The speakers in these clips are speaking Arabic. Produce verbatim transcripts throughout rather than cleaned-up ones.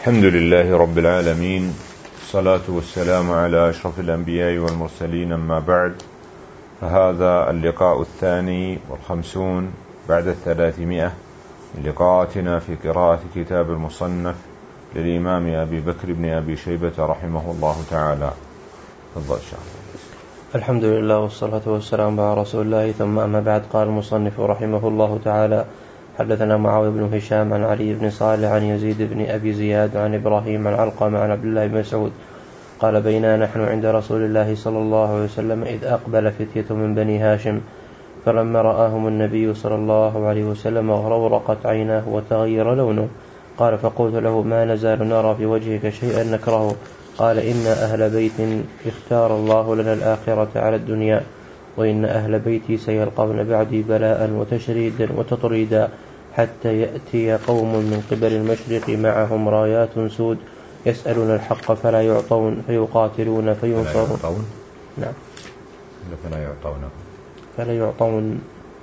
الحمد لله رب العالمين، الصلاة والسلام على أشرف الأنبياء والمرسلين، أما بعد، فهذا اللقاء الثاني والخمسون بعد الثلاثمائة من لقاءاتنا في قراءة كتاب المصنف للإمام أبي بكر بن أبي شيبة رحمه الله تعالى. تفضل شيخ. الحمد لله والصلاة والسلام على رسول الله، ثم أما بعد. قال المصنف رحمه الله تعالى: حدثنا معاوية بن هشام عن علي بن صالح عن يزيد بن أبي زياد عن إبراهيم عن علقمة عن عبد الله بن مسعود قال: بينا نحن عند رسول الله صلى الله عليه وسلم إذ أقبل فتية من بني هاشم، فلما رآهم النبي صلى الله عليه وسلم غرورقت عيناه وتغير لونه. قال: فقلت له: ما نزال نرى في وجهك شيئا نكرهه. قال: إن أهل بيت اختار الله لنا الآخرة على الدنيا، وإن أهل بيتي سيلقون بعدي بلاء وتشريدا وتطريدا، حتى يأتي قوم من قبل المشرق معهم رايات سود يسألون الحق فلا يعطون، فيقاتلون فينصرون. نعم. فلا يعطون فلا يعطون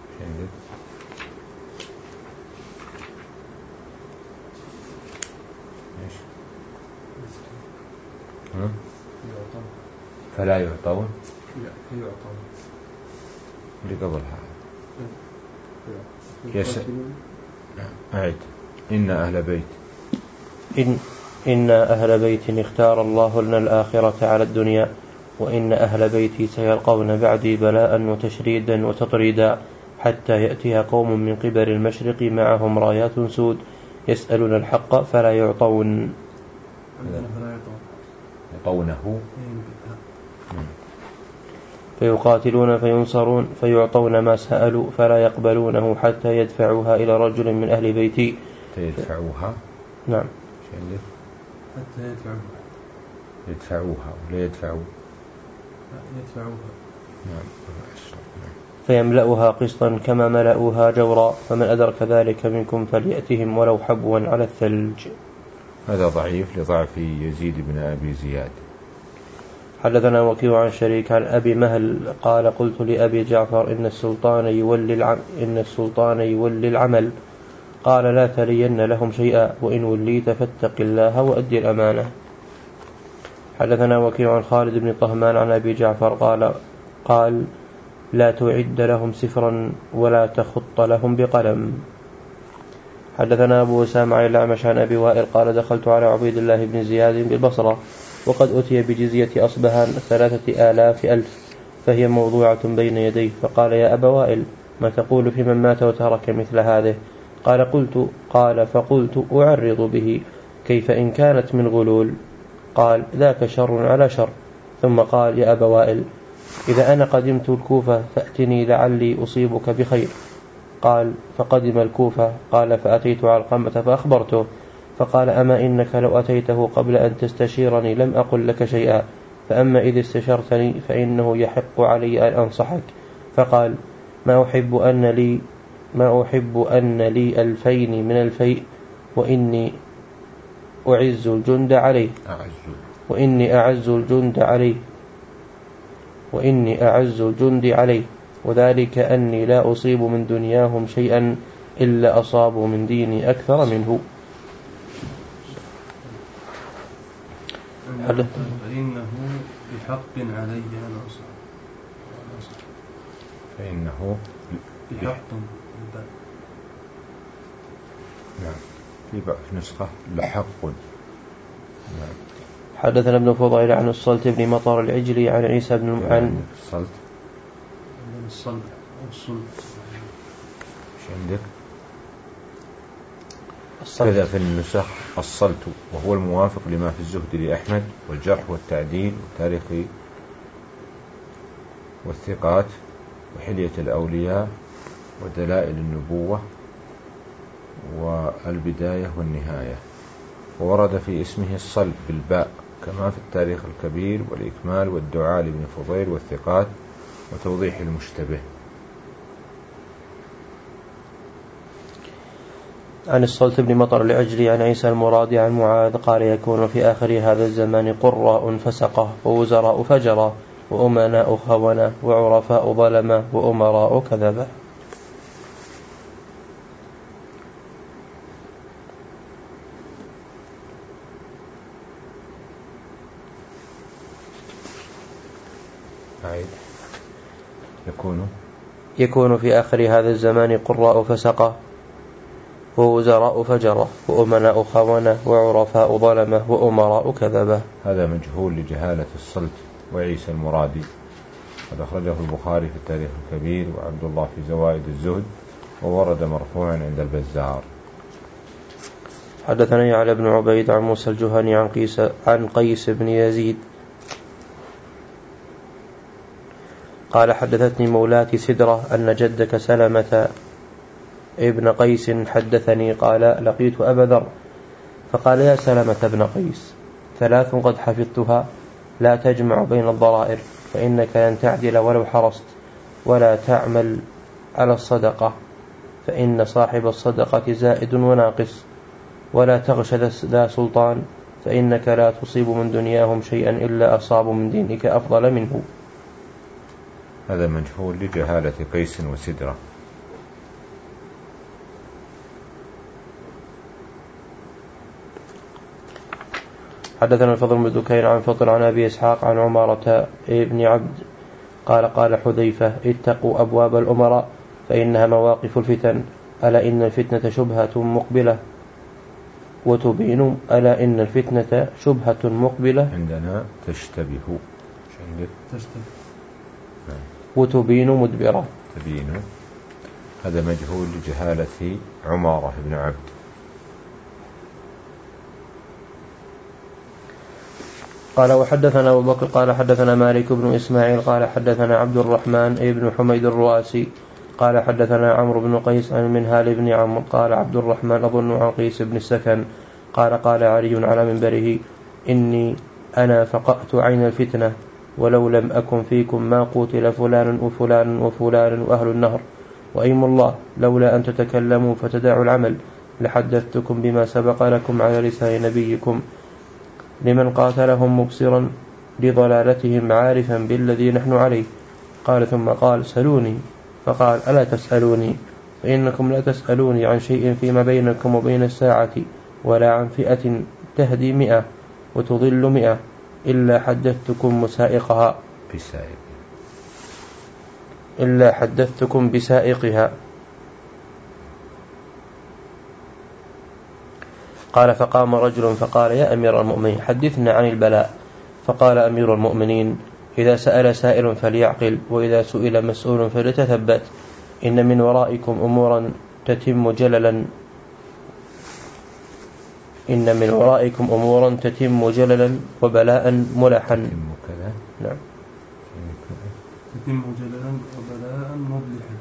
فلا يعطون اللي قبلها يسأل. أعد. إن أهل بيت إن, إن أهل بيت اختار الله لنا الآخرة على الدنيا، وإن أهل بيتي سيلقون بعدي بلاء وتشريدا وتطريدا، حتى يأتيها قوم من قبل المشرق معهم رايات سود يسألون الحق فلا يعطون يعطونه فيقاتلون فينصرون، فيعطون ما سألوا فلا يقبلونه حتى يدفعوها إلى رجل من أهل بيتي. يدفعوها. نعم. حتى يدفعوها يدفعوها ولا يدفعوا يدفعوها. نعم. فيملأها قسطا كما ملأوها جورا، فمن أدرك ذلك منكم فليأتهم ولو حبوا على الثلج. هذا ضعيف لضعف يزيد بن أبي زياد. حدثنا وكيع عن شريك عن أبي مهل قال: قلت لأبي جعفر: إن السلطان يولي العمل, إن السلطان يولي العمل. قال: لا تلين لهم شيئا، وإن وليت فاتق الله وأدي الأمانة. حدثنا وكيع عن خالد بن طهمان عن أبي جعفر قال قال لا تعد لهم سفرا ولا تخط لهم بقلم. حدثنا أبو أسامة عن الأعمش عن أبي وائل قال: دخلت على عبيد الله بن زياد بالبصرة، وقد أتي بجزية أصبهان ثلاثة آلاف ألف، فهي موضوعة بين يديه، فقال: يا أبا وائل، ما تقول في من مات وترك مثل هذه؟ قال: قلت قال فقلت أعرض به، كيف إن كانت من غلول؟ قال: ذاك شر على شر. ثم قال: يا أبا وائل، إذا أنا قدمت الكوفة فأتني لعلي أصيبك بخير. قال: فقدم الكوفة. قال: فأتيت علقمة فأخبرته، فقال: أما إنك لو أتيته قبل أن تستشيرني لم أقل لك شيئا، فأما إذ استشرتني فإنه يحق علي أن أنصحك. فقال: ما أحب أن لي ما أحب أن لي ألفين من الفيء، وإني أعز الجند عليه وإني أعز الجند عليه وإني أعز الجند عليه وذلك أني لا أصيب من دنياهم شيئا إلا أصابوا من ديني أكثر منه. فإنه بحق علي أن أنصح. فإنه بحق. نعم. في نسخة لحق. نعم. حدثنا ابن فضيل عن الصلت بن مطر العجلي عن عيسى بن عن الصلت الصلت الصلت ايش عندك؟ كذا في النسخ الصلت، وهو الموافق لما في الزهد لأحمد، والجرح والتعديل والتاريخ والثقات وحلية الأولياء ودلائل النبوة والبداية والنهاية. وورد في اسمه الصلب بالباء كما في التاريخ الكبير والإكمال والدعاء لابن فضيل والثقات وتوضيح المشتبه. عن الصلت بن مطر العجلي عن عيسى المرادي عن معاذ قال: يكون في آخر هذا الزمان قراء فسقة، ووزراء فجرة، وأمناء خونة، وعرفاء ظلمة، وأمراء كذبة. يكون يكون في آخر هذا الزمان قراء فسقة ووزراء فجرة وأمناء خونة وعرفاء ظلمة وأمراء كذبة. هذا مجهول لجهالة الصلت وعيسى المرادي. قد أخرجه البخاري في التاريخ الكبير وعبد الله في زوائد الزهد، وورد مرفوعا عند البزار. حدثنا علي بن عبيد عن موسى الجهني عن قيس عن قيس بن يزيد قال حدثتني مولاتي سدرة أن جدك سلمة ابن قيس حدثني قال لقيت أبا ذر فقال يا سلمة ابن قيس ثلاث قد حفظتها لا تجمع بين الضرائر فإنك لن تعدل ولو حرصت، ولا تعمل على الصدقة فإن صاحب الصدقة زائد وناقص، ولا تغش ذا سلطان فإنك لا تصيب من دنياهم شيئا إلا أصابوا من دينك أفضل منه. هذا مجهول لجهالة قيس وسدرة. حدثنا الفضل بن دكين عن فضل عن أبي إسحاق عن عمارة ابن عبد قال قال حذيفة اتقوا أبواب الأمراء فإنها مواقف الفتن، ألا إن الفتنة شبهة مقبلة وتبين ألا إن الفتنة شبهة مقبلة عندنا تشتبه تشتبه وتبين مدبرة. تبين. هذا مجهول لجهالة عمارة بن عبد. قال وحدثنا أبو بكر قال حدثنا مالك بن إسماعيل قال حدثنا عبد الرحمن بن حميد الرؤاسي قال حدثنا عمرو بن قيس عن منهال بن عمرو قال عبد الرحمن أظن عن قيس بن السكن قال قال علي على منبره إني أنا فقأت عين الفتنة ولو لم أكن فيكم ما قتل فلان وفلان وفلان وأهل النهر، وأيم الله لولا أن تتكلموا فتدعوا العمل لحدثتكم بما سبق لكم على لسان نبيكم لمن قاتلهم مبصرا لضلالتهم عارفا بالذي نحن عليه. قال ثم قال سلوني فقال ألا تسألوني فإنكم لا تسألوني عن شيء فيما بينكم وبين الساعة ولا عن فئة تهدي مئة وتضل مئة إلا حدثتكم مسائقها بسائق إلا حدثتكم بسائقها. قال فقام رجل فقال يا أمير المؤمنين حدثنا عن البلاء. فقال أمير المؤمنين إذا سأل سائل فليعقل وإذا سئل مسؤول فليتثبت، إن من ورائكم أمورا تتم جللا إن من ورائكم أمورا تتم جللا وبلاء ملحا. نعم. تتم جللا وبلاء مبلحا.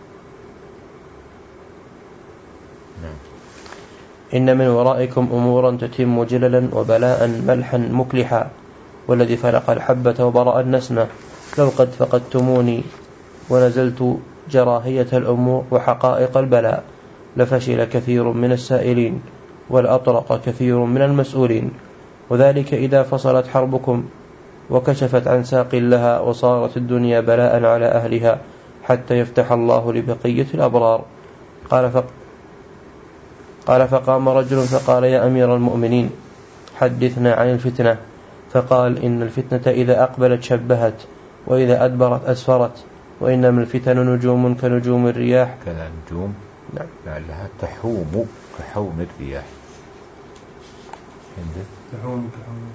نعم. إن من ورائكم أمورا تتم جللا وبلاء ملحا مكلحا، والذي فلق الحبة وبرأ النسمة لو قد فقدتموني ونزلت جراهية الأمور وحقائق البلاء لفشل كثير من السائلين والأطرق كثير من المسؤولين، وذلك إذا فصلت حربكم وكشفت عن ساق لها وصارت الدنيا بلاء على أهلها حتى يفتح الله لبقية الأبرار. قال فق قال فقام رجل فقال يا أمير المؤمنين حدثنا عن الفتنة. فقال إن الفتنة إذا أقبلت شبهت وإذا أدبرت أسفرت، وإنما الفتن نجوم كنجوم الرياح. كذا نجوم نعم. لعلها تحوم كحوم الرياح. تحوم كحوم.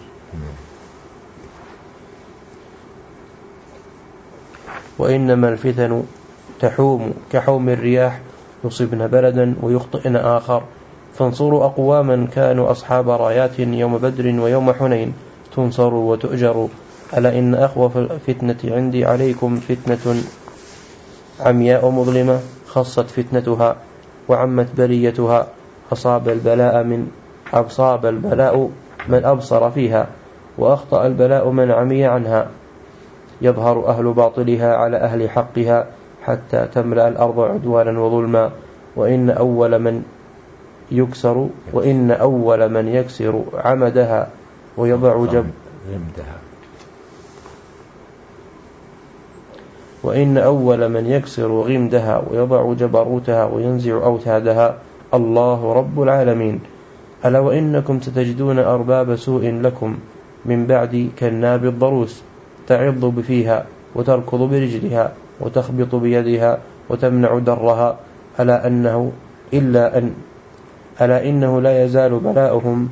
وإنما الفتن تحوم كحوم الرياح يصيبن بلدا ويخطئن آخر، فانصروا أقواما كانوا أصحاب رايات يوم بدر ويوم حنين تنصروا وتؤجروا. ألا إن أخوف الفتنة عندي عليكم فتنة عمياء مظلمة خصت فتنتها وعمت بريتها، أصاب البلاء من أبصاب البلاء من أبصر فيها، وأخطأ البلاء من عمي عنها. يظهر أهل باطلها على أهل حقها حتى تملأ الأرض عدوانا وظلما، وإن أول من يكسر وإن أول من يكسر عمدها ويضع جب وإن أول من يكسر غمدها ويضع جبروتها وينزع أوتادها الله رب العالمين. ألا وإنكم ستجدون أرباب سوء لكم من بعد كالناب الضروس تعض بفيها وتركض برجلها وتخبط بيدها وتمنع درها، ألا أنه إلا أن ألا إنه لا يزال بلاؤهم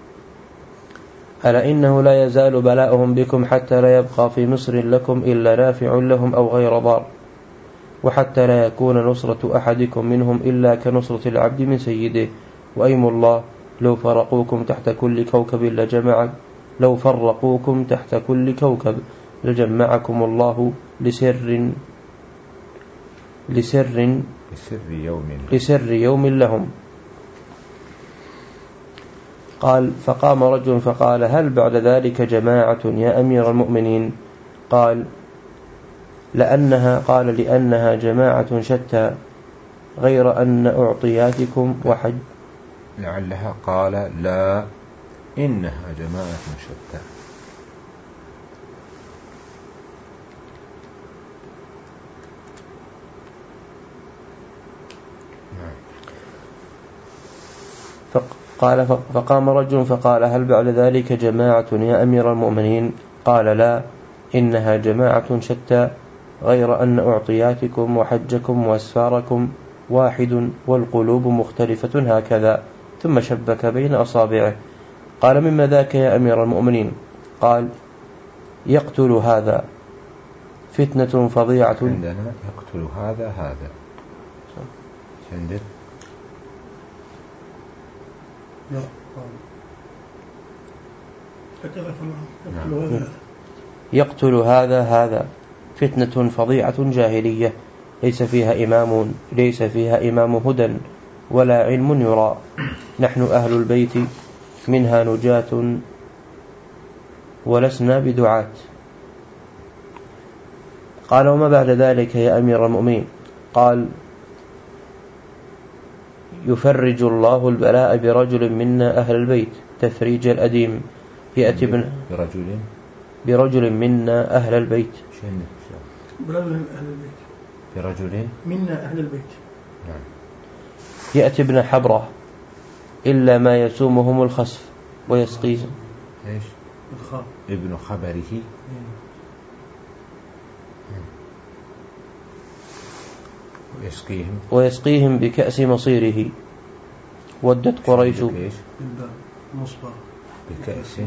ألا إنه لا يزال بلاؤهم بكم حتى لا يبقى في مصر لكم إلا نافع لهم أو غير ضار، وحتى لا يكون نصرة أحدكم منهم إلا كنصرة العبد من سيده. وأيم الله لو فرقوكم تحت كل كوكب لجمع لو فرقوكم تحت كل كوكب لجمعكم الله لسر لسر لسر يوم لسر يوم لهم. قال فقام رجل فقال هل بعد ذلك جماعة يا أمير المؤمنين؟ قال لأنها قال لأنها جماعة شتى غير أن أعطياتكم وحج. لعلها قال لا إنها جماعة شتى. قال فقام رجل فقال هل بعد ذلك جماعة يا أمير المؤمنين؟ قال لا إنها جماعة شتى غير أن أعطياتكم وحجكم وأسفاركم واحد والقلوب مختلفة هكذا، ثم شبك بين أصابعه. قال مما ذاك يا أمير المؤمنين؟ قال يقتل هذا فتنة فظيعة. عندنا يقتل هذا هذا عندك يقتل هذا هذا فتنة فظيعة جاهلية ليس فيها إمام ليس فيها إمام هدى ولا علم يرى، نحن أهل البيت منها نجاة ولسنا بدعاة. قال وما بعد ذلك يا أمير المؤمنين؟ قال يفرج الله البلاء برجل منا أهل البيت تفريج الأديم، يأتي ابن برجل برجل منا أهل البيت برجل أهل البيت برجل منا أهل البيت نعم. يأتي ابن حبرة إلا ما يسومهم الخسف ويسقيهم إيش ابن خبره ويسقيهم ويسقيهم بكأس مصيره. ودت قريش بكأس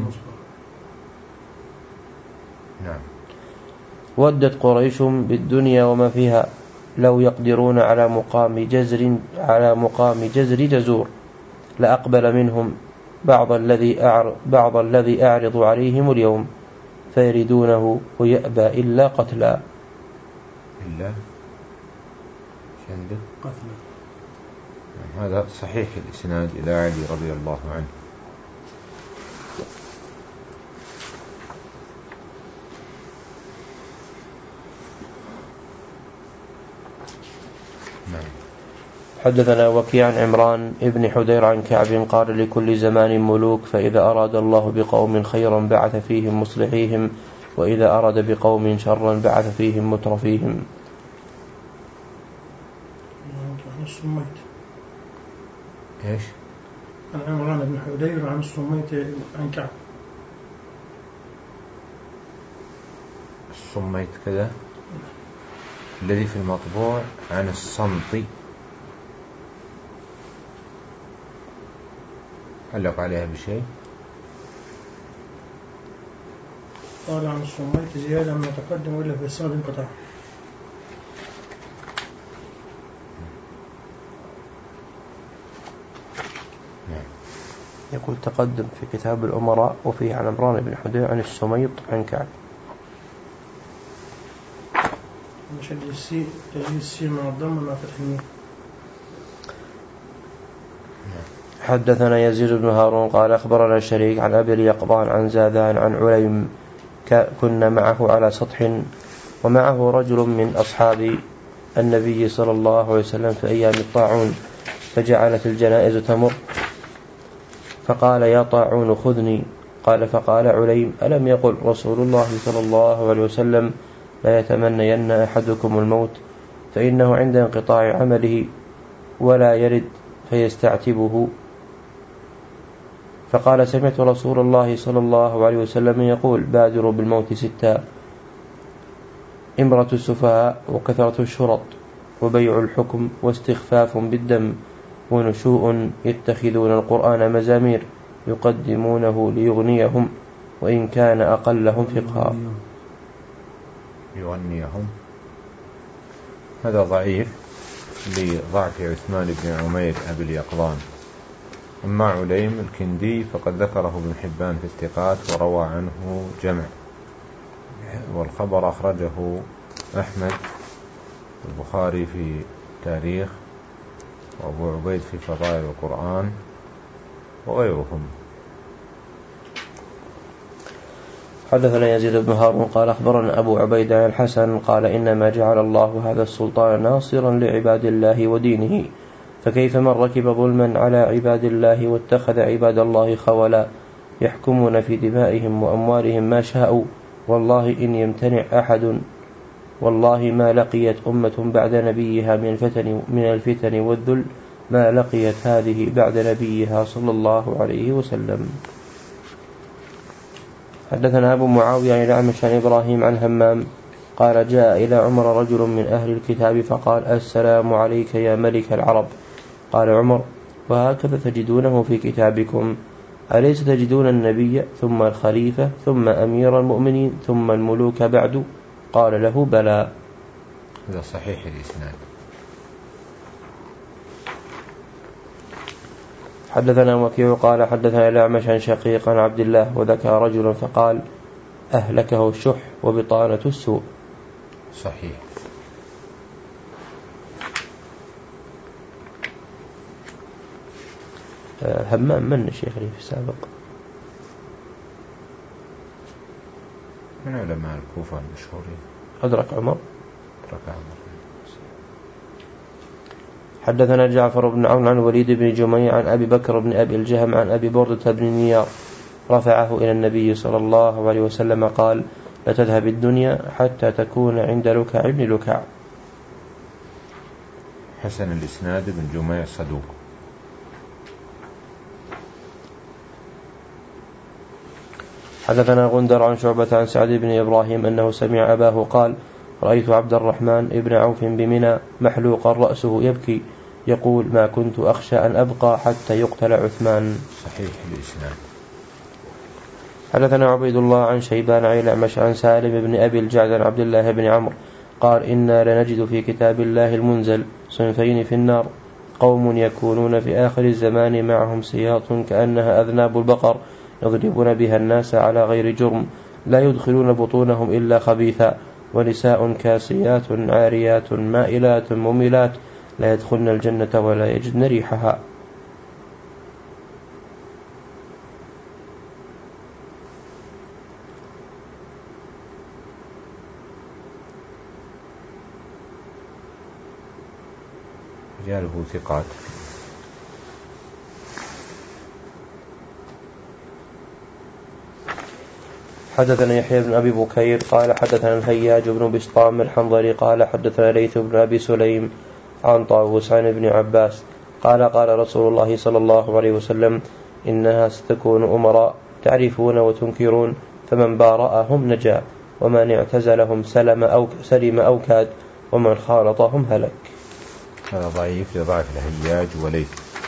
نعم. ودت قريش بالدنيا وما فيها لو يقدرون على مقام جزر على مقام جزر جزور لأقبل منهم بعض الذي أعرض بعض الذي أعرض عليهم اليوم فيريدونه ويأبى إلا قتلا. إلا شندق قتلا. هذا صحيح الإسناد إلى علي رضي الله عنه. حدثنا وكيع عن عمران ابن حدير عن كعب قال لكل زمان ملوك، فإذا أراد الله بقوم خيرا بعث فيهم مصلحيهم، وإذا أراد بقوم شرا بعث فيهم مترفيهم. إيش؟ عن عمران بن حدير عن الصميت عن كعب. الصميت كذا الذي في المطبوع عن الصمت علق عليها بشيء. قال عن الصميت زيادة ما تقدم وإلا في السند انقطع. يقول تقدم في كتاب الأمراء وفيه عن عمران بن حدير عن الصميت عن كعب. مشد السين تجديد السين مع الضم مع فتح الميم. حدثنا يزيد بن هارون قال أخبرنا الشريك عن أبي اليقظان عن زاذان عن عليم كنا معه على سطح ومعه رجل من أصحاب النبي صلى الله عليه وسلم في أيام الطاعون، فجعلت الجنائز تمر فقال يا طاعون خذني. قال فقال عليم ألم يقل رسول الله صلى الله عليه وسلم لا يتمنين أحدكم الموت فإنه عند انقطاع عمله ولا يرد فيستعتبه. فقال سمعت رسول الله صلى الله عليه وسلم يقول بادروا بالموت ستا إمرة السفهاء وكثرة الشرط وبيع الحكم واستخفاف بالدم ونشوء يتخذون القرآن مزامير يقدمونه ليغنيهم وإن كان أقلهم فقها. يغنيهم هذا ضعيف لضعف عثمان بن عمير أبي اليقظان. أما عليم الكندي فقد ذكره ابن حبان في الثقات وروى عنه جمع، والخبر أخرجه أحمد البخاري في تاريخ وأبو عبيد في فضائل القرآن وغيرهم. حدثنا يزيد بن هارون قال أخبرنا أبو عبيد عن الحسن قال إنما جعل الله هذا السلطان ناصرا لعباد الله ودينه، فكيف من ركب ظلما على عباد الله واتخذ عباد الله خولا يحكمون في دمائهم وأموالهم ما شاءوا، والله إن يمتنع أحد والله ما لقيت أمة بعد نبيها من الفتن, من الفتن والذل ما لقيت هذه بعد نبيها صلى الله عليه وسلم. حدثنا أبو معاوية عن الأعمش عن إبراهيم عن همام قال جاء إلى عمر رجل من أهل الكتاب فقال السلام عليك يا ملك العرب. قال عمر وهكذا تجدونه في كتابكم، أليس تجدون النبي ثم الخليفة ثم أمير المؤمنين ثم الملوك بعد؟ قال له بلى. هذا صحيح الإسناد. حدثنا وكيع قال حدثنا الأعمش عن شقيق عن عبد الله وذكر رجل فقال أهلكه الشح وبطانة السوء. صحيح. همام من الشيخ لي في السابق؟ من علماء الكوفة المشهورين. أدرك عمر. أدرك عمر. حدثنا جعفر بن عون عن وليد بن جميع عن أبي بكر بن أبي الجهم عن أبي بردة بن نيار رفعه إلى النبي صلى الله عليه وسلم قال لتذهب الدنيا حتى تكون عند لكع بن لكع. حسن الإسناد بن جميع صدوق. حدثنا غندر عن شعبة عن سعد بن إبراهيم أنه سمع أباه قال رأيت عبد الرحمن ابن عوف بمنى محلوقا رأسه يبكي يقول ما كنت أخشى أن أبقى حتى يقتل عثمان. صحيح الإسناد. حدثنا عبيد الله عن شيبان عن الأعمش عن سالم بن أبي الجعد عن عبد الله بن عمرو قال إنا لنجد في كتاب الله المنزل صنفين في النار، قوم يكونون في آخر الزمان معهم سياط كأنها أذناب البقر يضربون بها الناس على غير جرم لا يدخلون بطونهم إلا خبيثا، ونساء كاسيات عاريات مائلات مميلات لا يدخلن الجنة ولا يجدن ريحها. رجاله ثقات. حدثنا يحيى بن أبي بكير قال حدثنا الهياج بن بسطام الحنظلي قال حدثنا ليث بن أبي سليم عن طاووس عن ابن عباس قال قال رسول الله صلى الله عليه وسلم إنها ستكون أمراء تعرفون وتنكرون فمن بارأهم نجا ومن اعتزلهم سلم أو سلم أو كاد ومن خالطهم هلك. هذا ضعيف لضعف الهياج وليث.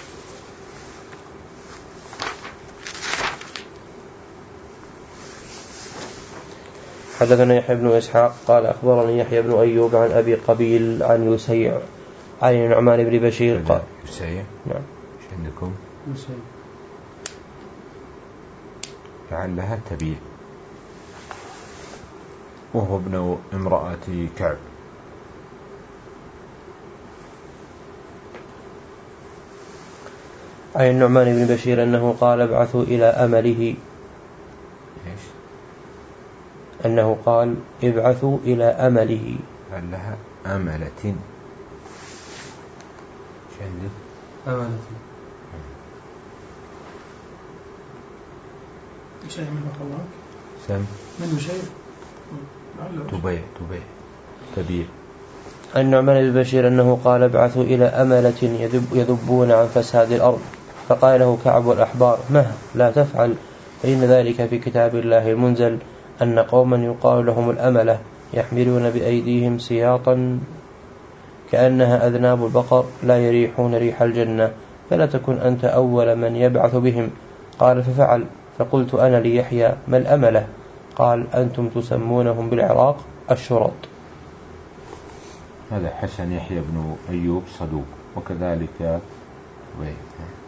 حدثنا يحيى بن إسحاق قال أخبرني يحيى بن أيوب عن أبي قبيل عن يسيع عن النعمان بن بشير قال يسيع. نعم. ايش عندكم؟ يسيع. لعلها تبيع وهو ابن امرأة كعب. عن النعمان بن بشير أنه قال ابعثوا إلى أمله إيش؟ أنه قال ابعثوا إلى أمله لعلها أملة. ايش عندك؟ أملة. شيء من الله سم منه شيء تبيع تبيع تبيع. النعمان بن بشير أنه قال ابعثوا إلى أملة يذب يذبون عن فساد الأرض، فقال له كعب الأحبار مه لا تفعل، فإن ذلك في كتاب الله المنزل أن قوما يقال لهم الأملة يحملون بأيديهم سياطا كأنها أذناب البقر لا يريحون ريح الجنة، فلا تكن أنت أول من يبعث بهم. قال ففعل. فقلت أنا ليحيى ما الأملة؟ قال أنتم تسمونهم بالعراق الشرط. هذا حسن يحيى بن أيوب صدوق، وكذلك ويه.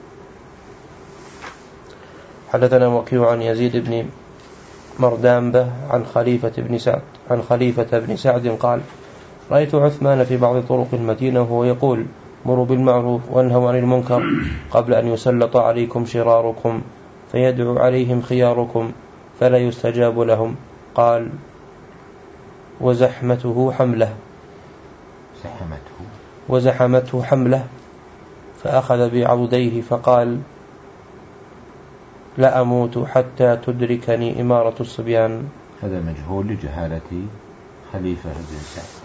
حدثنا وكيع عن يزيد بن مردانبة عن خليفة بن سعد عن خليفة بن سعد قال رأيت عثمان في بعض طرق المدينة وهو يقول مروا بالمعروف وانهوا عن المنكر قبل أن يسلط عليكم شراركم فيدعو عليهم خياركم فلا يستجاب لهم. قال وزحمته حمله زحمته وزحمته حمله فأخذ بعضديه فقال لا أموت حتى تدركني إمارة الصبيان. هذا مجهول لجهالة خليفة بن سعد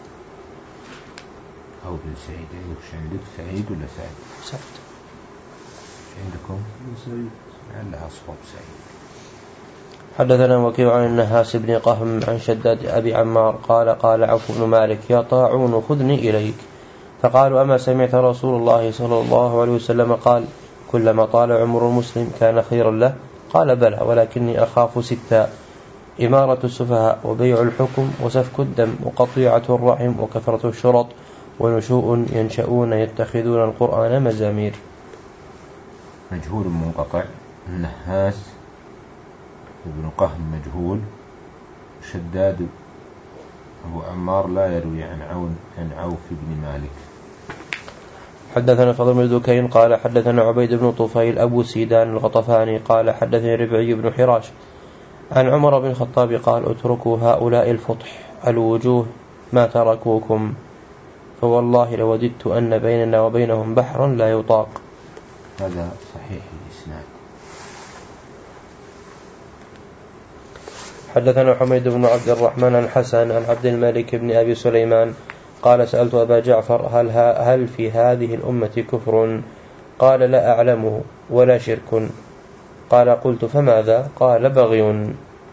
أو بن سعيد. عندك سعيد ولا سعد؟ سعد. عندكم سعيد لها صوب سعيد. حدثنا وكيع عن النهاس بن قهم عن شداد أبي عمار قال قال عوف بن مالك يا طاعون خذني إليك. فقالوا أما سمعت رسول الله صلى الله عليه وسلم قال كلما طال عمر المسلم كان خيرا له؟ قال بلى ولكني أخاف ستا: إمارة السفهاء وبيع الحكم وسفك الدم وقطيعة الرحم وكثرة الشرط ونشوء ينشؤون يتخذون القرآن مزامير. مجهول منقطع. النهاس ابن قهم مجهول. شداد أبو عمار لا يروي عن عون عن عوف بن مالك. حدثنا فضل بن دكين قال حدثنا عبيد بن طفيل أبو سيدان الغطفاني قال حدثني ربعي بن حراش عن عمر بن الخطاب قال اتركوا هؤلاء الفطح الوجوه ما تركوكم فوالله لوددت أن بيننا وبينهم بحرا لا يطاق. هذا صحيح الإسناد. حدثنا حميد بن عبد الرحمن عن حسن عن عبد الملك بن أبي سليمان قال سألت أبا جعفر هل, هل في هذه الأمة كفر؟ قال لا أعلمه ولا شرك. قال قلت فماذا؟ قال بغي.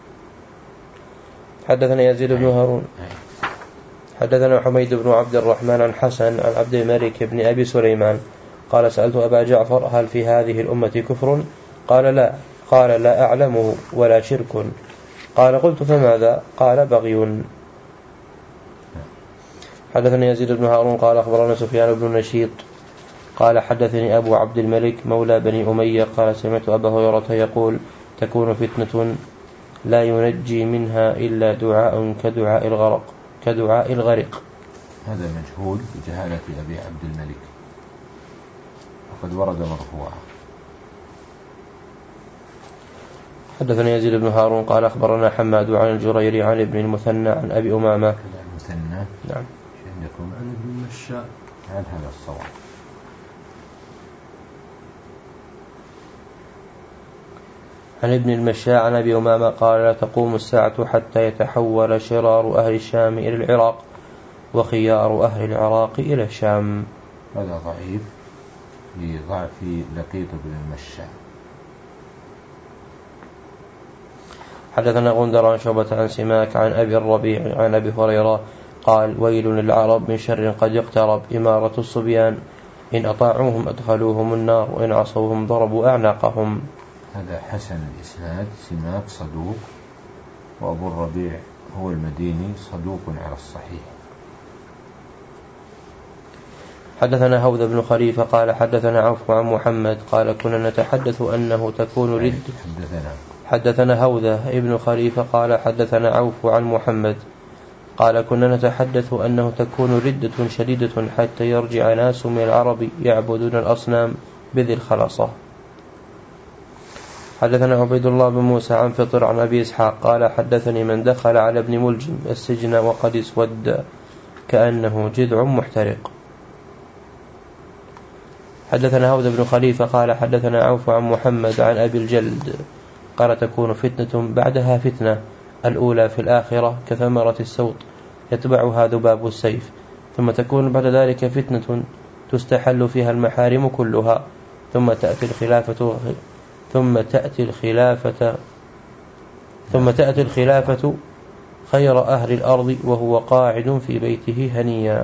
حدثنا يزيد بن هارون حدثنا حميد بن عبد الرحمن عن حسن عن عبد الملك بن أبي سليمان قال سألت أبا جعفر هل في هذه الأمة كفر؟ قال لا. قال لا أعلمه ولا شرك. قال قلت فماذا؟ قال بغي. حدثني يزيد بن هارون قال أخبرنا سفيان بن نشيط قال حدثني أبو عبد الملك مولى بني أمية قال سمعت أبا هريرة يقول تكون فتنة لا ينجي منها إلا دعاء كدعاء الغرق كدعاء الغرق. هذا مجهول بجهالة أبي عبد الملك وقد ورد مرفوعا. حدثنا يزيد بن هارون قال أخبرنا حماد عن الجريري عن ابن المثنى عن أبي أمامة. المثنى نعم. عندكم عن ابن المشاء عن هذا الصواب. عن ابن المشاء عن أبي أمامة قال لا تقوم الساعة حتى يتحول شرار أهل الشام إلى العراق وخيار أهل العراق إلى الشام. هذا ضعيف لضعف لقيط بن المشاء. حدثنا غندر عن شعبة عن سماك عن أبي الربيع عن أبي هريرة قال ويل للعرب من شر قد يقترب إمارة الصبيان إن أطاعوهم أدخلوهم النار وإن عصوهم ضربوا أعناقهم. هذا حسن الإسناد. سماك صدوق وأبو الربيع هو المديني صدوق على الصحيح. حدثنا هوذ بن خليفة قال حدثنا عوف عن محمد قال كنا نتحدث أنه تكون رد. حدثنا حدثنا هوذ ابن خليفة قال حدثنا عوف عن محمد قال كنا نتحدث أنه تكون ردة شديدة حتى يرجع ناس من العرب يعبدون الأصنام بذي الخلصة. حدثنا عبيد الله بن موسى عن فطر عن أبي إسحاق قال حدثني من دخل على ابن ملجم السجن وقد اسود كأنه جذع محترق. حدثنا هوذ بن خليفة قال حدثنا عوف عن محمد عن أبي الجلد قال تكون فتنة بعدها فتنة الأولى في الآخرة كثمرة السوط يتبعها ذباب السيف ثم تكون بعد ذلك فتنة تستحل فيها المحارم كلها ثم تأتي الخلافة ثم تأتي الخلافة ثم تأتي الخلافة خير أهل الأرض وهو قاعد في بيته هنيا.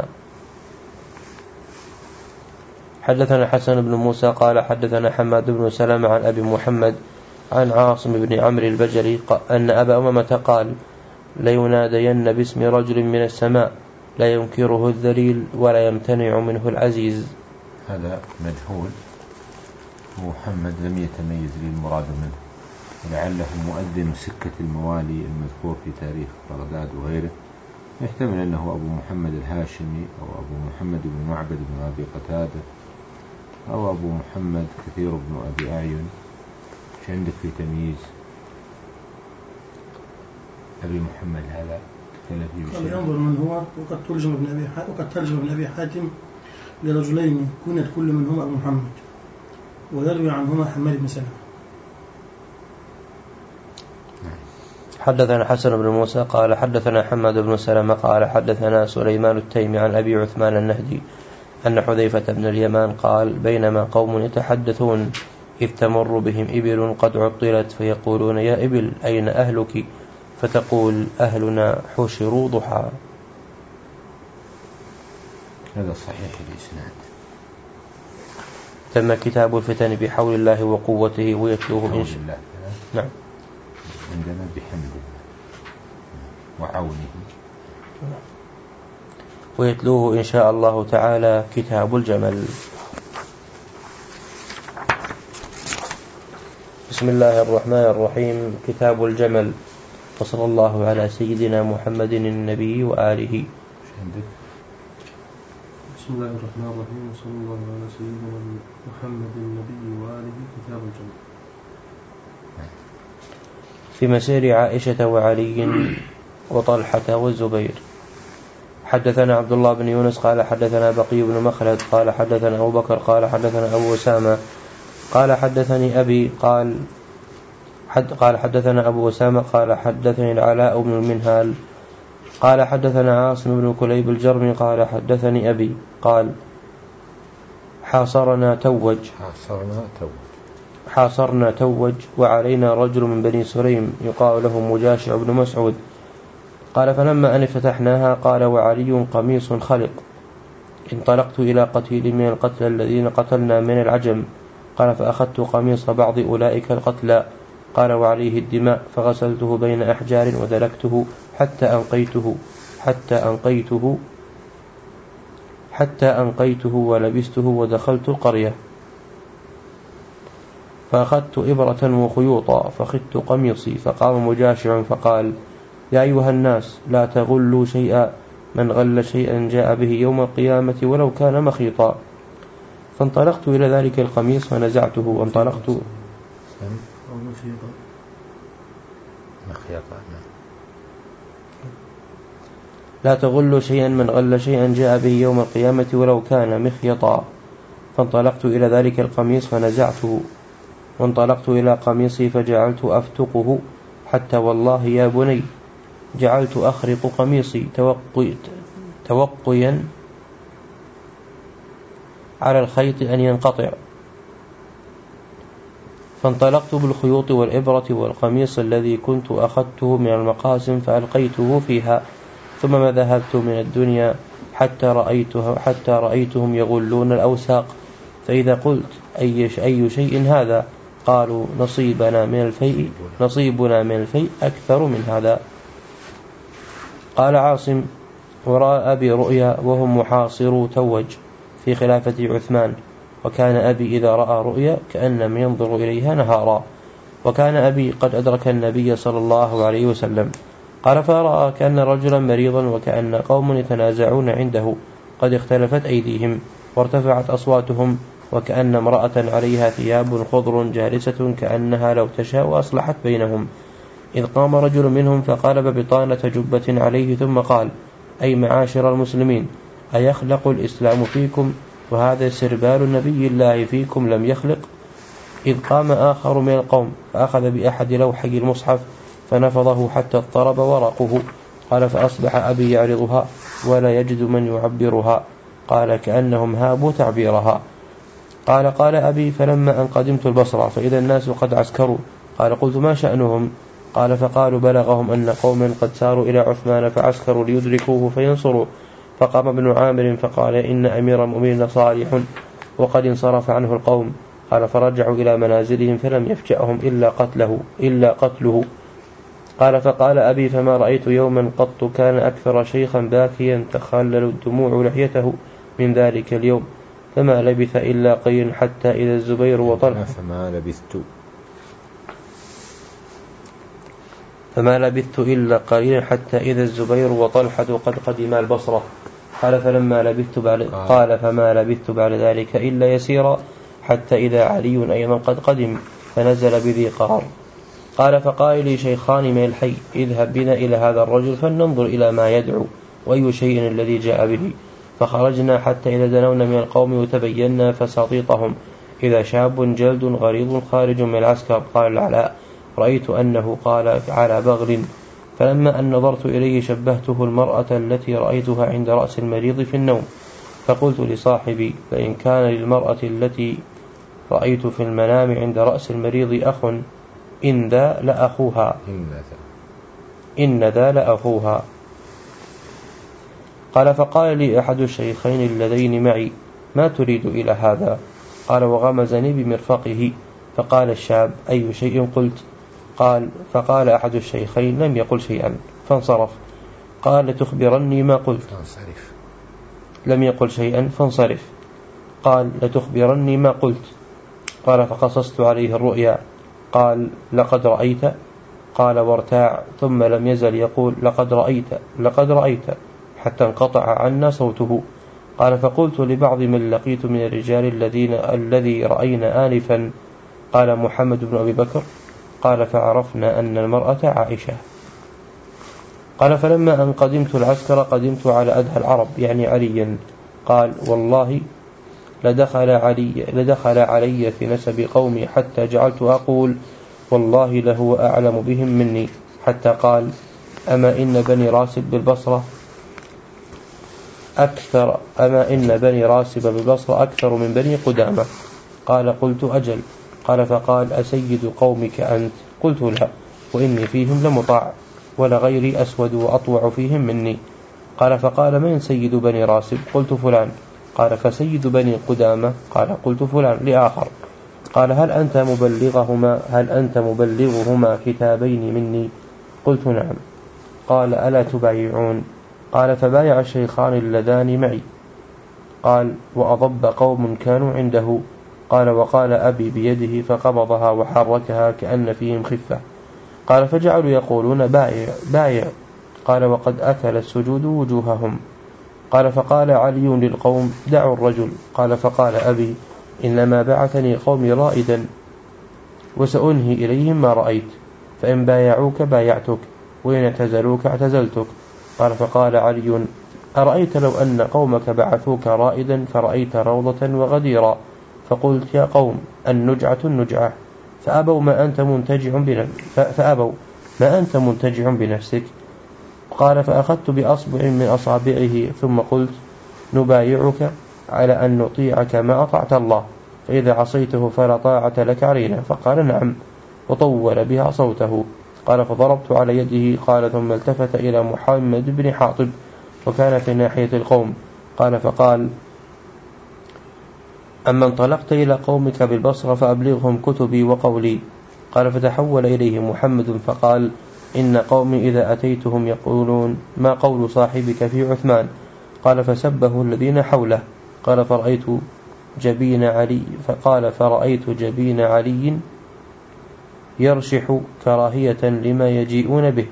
حدثنا حسن بن موسى قال حدثنا حماد بن سلمة عن أبي محمد عن عاصم بن عمرو البجلي أن أبا أمامة قال لينادين باسم رجل من السماء لا ينكره الذليل ولا يمتنع منه العزيز. هذا مجهول، محمد لم يتميز للمراد منه، ولعله مؤذن سكة الموالي المذكور في تاريخ بغداد وغيره، يحتمل أنه أبو محمد الهاشمي أو أبو محمد بن معبد بن أبي قتادة أو أبو محمد كثير بن أبي أعين. ايش عندك في تمييز أبي محمد هذا؟ قال ينظر من هو. وقد ترجم ابن أبي حاتم وقد ترجم ابن أبي حاتم لرجلين كنت كل منهما أبو محمد، ويروي عنهما حماد بن سلمة. حدثنا حسن بن موسى قال حدثنا حماد بن سلمة قال حدثنا سليمان التيمي عن أبي عثمان النهدي أن حذيفة بن اليمان قال بينما قوم يتحدثون إذ تمر بهم إبل قد عطلت فيقولون يا إبل أين أهلك؟ فتقول أهلنا حشروا ضحى. هذا صحيح الإسناد. تم كتاب الفتن بحول الله وقوته ويتلوه إن شاء الله. نعم. عندنا بحمده وعونه ويتلوه إن شاء الله تعالى كتاب الجمل. بسم الله الرحمن الرحيم. كتاب الجمل. وصلى الله على سيدنا محمد النبي وآله. بسم الله الرحمن الرحيم. وصلى الله على سيدنا محمد النبي وآله. كتاب الجمل. في مسير عائشة وعلي وطلحة والزبير. حدثنا عبد الله بن يونس قال حدثنا بقي بن مخلد قال حدثنا أبو بكر قال حدثنا أبو أسامة قال حدثني أبي قال حد قال حدثنا أبو أسامة قال حدثني العلاء بن المنهال قال حدثنا عاصم بن كليب الجرمي قال حدثني أبي قال حاصرنا توج حاصرنا توج حاصرنا توج وعلينا رجل من بني سليم يقال له مجاشع بن مسعود قال فلما أن فتحناها قال وعلي قميص خلق انطلقت إلى قتيل من القتلى الذين قتلنا من العجم قال فأخذت قميص بعض أولئك القتلى قال وعليه الدماء فغسلته بين أحجار ودلكته حتى أنقيته حتى أنقيته حتى أنقيته ولبسته ودخلت القرية فأخذت إبرة وخيوطا فخدت قميصي فقام مجاشع فقال يا أيها الناس لا تغلوا شيئا من غل شيئا جاء به يوم القيامة ولو كان مخيطا فانطلقت إلى ذلك القميص فنزعته وانطلقت لا تغلوا شيئا من غل شيئا جاء به يوم القيامة ولو كان مخيطا فانطلقت إلى ذلك القميص فنزعته وانطلقت إلى قميصي فجعلت أفتقه حتى والله يا بني جعلت أخرق قميصي توقي توقيا على الخيط أن ينقطع فانطلقت بالخيوط والإبرة والقميص الذي كنت أخذته من المقاسم فألقيته فيها ثم ذهبت من الدنيا حتى رأيته حتى رأيتهم يغلون الأوساق فإذا قلت أي أي شيء هذا قالوا نصيبنا من الفيء نصيبنا من الفيء أكثر من هذا. قال عاصم ورأى أبي رؤيا وهم محاصروا توج في خلافة عثمان وكان أبي إذا رأى رؤيا كأنما ينظر إليها نهارا وكان أبي قد أدرك النبي صلى الله عليه وسلم. قال فرأى كأن رجلا مريضا وكأن قوم يتنازعون عنده قد اختلفت أيديهم وارتفعت أصواتهم وكأن امرأة عليها ثياب خضر جالسة كأنها لو تشاء أصلحت بينهم إذ قام رجل منهم فقالب بطانة جبة عليه ثم قال أي معاشر المسلمين أيخلق الإسلام فيكم وهذا سربال نبي الله فيكم لم يخلق. إذ قام آخر من القوم فأخذ بأحد لوحي المصحف فنفضه حتى اضطرب ورقه. قال فأصبح أبي يعرضها ولا يجد من يعبرها قال كأنهم هابوا تعبيرها. قال قال أبي فلما أن قدمت البصرة فإذا الناس قد عسكروا قال قلت ما شأنهم قال فقالوا بلغهم أن قوما قد ساروا إلى عثمان فعسكروا ليدركوه فينصروه. فقام ابن عامر فقال إن أمير المؤمنين صالح وقد انصرف عنه القوم. قال فرجعوا إلى منازلهم فلم يفجأهم إلا قتله, إلا قتله. قال فقال أبي فما رأيت يوما قط كان أكثر شيخا باكيا تخلل الدموع لحيته من ذلك اليوم. فما لبث إلا قليلا حتى إذا الزبير وطلحة فما لبثت فما لبثت إلا قليلا حتى إذا الزبير وطلحة قد قدما البصرة. قال فلما لبثت بعد قال فما لبثت بعد ذلك إلا يسيرا حتى إذا علي أيضا قد قدم فنزل بذي قرار. قال فقال لي شيخان من الحي اذهب بنا إلى هذا الرجل فلننظر إلى ما يدعو وأي شيء الذي جاء به. فخرجنا حتى إذا دنونا من القوم وتبينا فساطيطهم إذا شاب جلد غريض خارج من العسكر. قال العلاء رأيت أنه قال على بغل. فلما أن نظرت إليه شبهته المرأة التي رأيتها عند رأس المريض في النوم. فقلت لصاحبي فإن كان للمرأة التي رأيت في المنام عند رأس المريض أخ إن ذا لأخوها إن ذا لأخوها. قال فقال لي أحد الشيخين اللذين معي ما تريد إلى هذا؟ قال وغمزني بمرفقه. فقال الشاب أي شيء قلت؟ قال فقال أحد الشيخين لم يقل شيئا فانصرف. قال لتخبرني ما قلت؟ لم يقل شيئا فانصرف. قال لتخبرني ما قلت؟ قال فقصصت عليه الرؤيا. قال لقد رأيت؟ قال وارتاع ثم لم يزل يقول لقد رأيت لقد رأيت حتى انقطع عنا صوته. قال فقلت لبعض من لقيت من الرجال الذين الذي رأينا آنفا قال محمد بن أبي بكر. قال فعرفنا أن المرأة عائشة. قال فلما أن قدمت العسكر قدمت على أدهى العرب يعني عليا. قال والله لدخل علي, لدخل علي في نسب قومي حتى جعلت أقول والله لهو أعلم بهم مني. حتى قال أما إن بني راسب بالبصرة أكثر أما إن بني راسب بالبصرة أكثر من بني قدامة. قال قلت أجل. قال فقال أسيد قومك أنت؟ قلت لا وإني فيهم لمطاع ولغيري أسود وأطوع فيهم مني. قال فقال من سيد بني راسب؟ قلت فلان. قال فسيد بني قدامة؟ قال قلت فلان لآخر. قال هل أنت مبلغهما هل أنت مبلغهما كتابين مني؟ قلت نعم. قال ألا تبايعون؟ قال فبايع الشيخان اللذان معي. قال وأضب قوم كانوا عنده. قال وقال أبي بيده فقبضها وحركها كأن فيهم خفة. قال فجعلوا يقولون بايع بايع. قال وقد أكل السجود وجوههم. قال فقال علي للقوم دعوا الرجل. قال فقال أبي إنما بعثني قومي رائدا وسأنهي إليهم ما رأيت فإن بايعوك بايعتك وإن اعتزلوك اعتزلتك. قال فقال علي أرأيت لو أن قومك بعثوك رائدا فرأيت روضة وغديرا فقلت يا قوم النجعة النجعة فأبوا ما أنت منتجع فأبوا ما أنت منتجع بنفسك. قال فأخذت بأصبع من أصابعه ثم قلت نبايعك على أن نطيعك ما أطعت الله فإذا عصيته فلا طاعة لك علينا. فقال نعم وطول بها صوته. قال فضربت على يده. قال ثم التفت إلى محمد بن حاطب وكان في ناحية القوم. قال فقال أما انطلقت إلى قومك بالبصرة فأبلغهم كتبي وقولي. قال فتحول إليه محمد فقال إن قومي إذا أتيتهم يقولون ما قول صاحبك في عثمان؟ قال فسبه الذين حوله. قال فرأيت جبين علي فقال فرأيت جبين علي يرشح كراهية لما يجيئون به.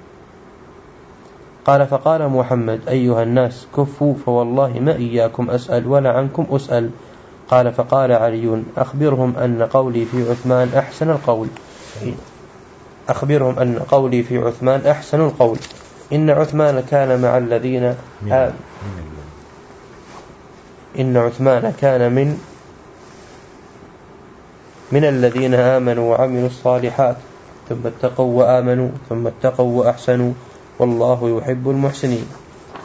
قال فقال محمد أيها الناس كفوا فوالله ما إياكم أسأل ولا عنكم أسأل. قال فقال علي أخبرهم أن قولي في عثمان أحسن القول أخبرهم أن قولي في عثمان أحسن القول إن عثمان كان مع الذين آم إن عثمان كان من من الذين آمنوا وعملوا الصالحات ثم اتقوا وآمنوا ثم اتقوا وأحسنوا والله يحب المحسنين.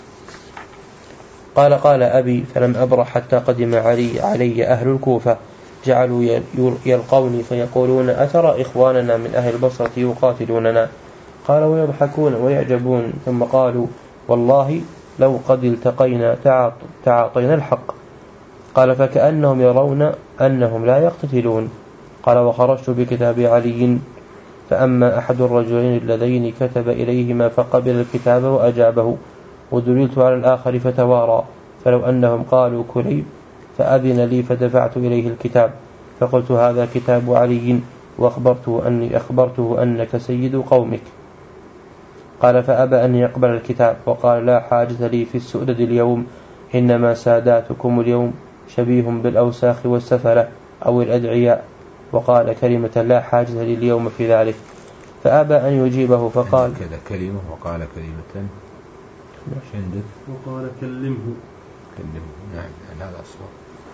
قال قال أبي فلم أبرح حتى قدم علي, علي أهل الكوفة جعلوا يلقوني فيقولون أترى إخواننا من أهل البصرة يقاتلوننا؟ قال ويضحكون ويعجبون، ثم قالوا والله لو قد التقينا تعاطينا الحق. قال فكأنهم يرون أنهم لا يقتتلون. قال وخرجت بكتاب علي، فأما أحد الرجلين اللذين كتب إليهما فقبل الكتاب وأجابه، ودللت على الآخر فتوارى، فلو أنهم قالوا كليب فأذن لي فدفعت إليه الكتاب، فقلت هذا كتاب علي، وأخبرته أني أخبرته أنك سيد قومك. قال فأبى أن يقبل الكتاب، وقال لا حاجة لي في السؤدد اليوم، إنما ساداتكم اليوم شبيه بالأوساخ والسفلة أو الأدعياء. وقال كلمة لا حاجة لي اليوم في ذلك، فأبى أن يجيبه فقال كذا كلمة وقال كلمة شندت وقال كلمه كلمه. نعم هذا أصوات.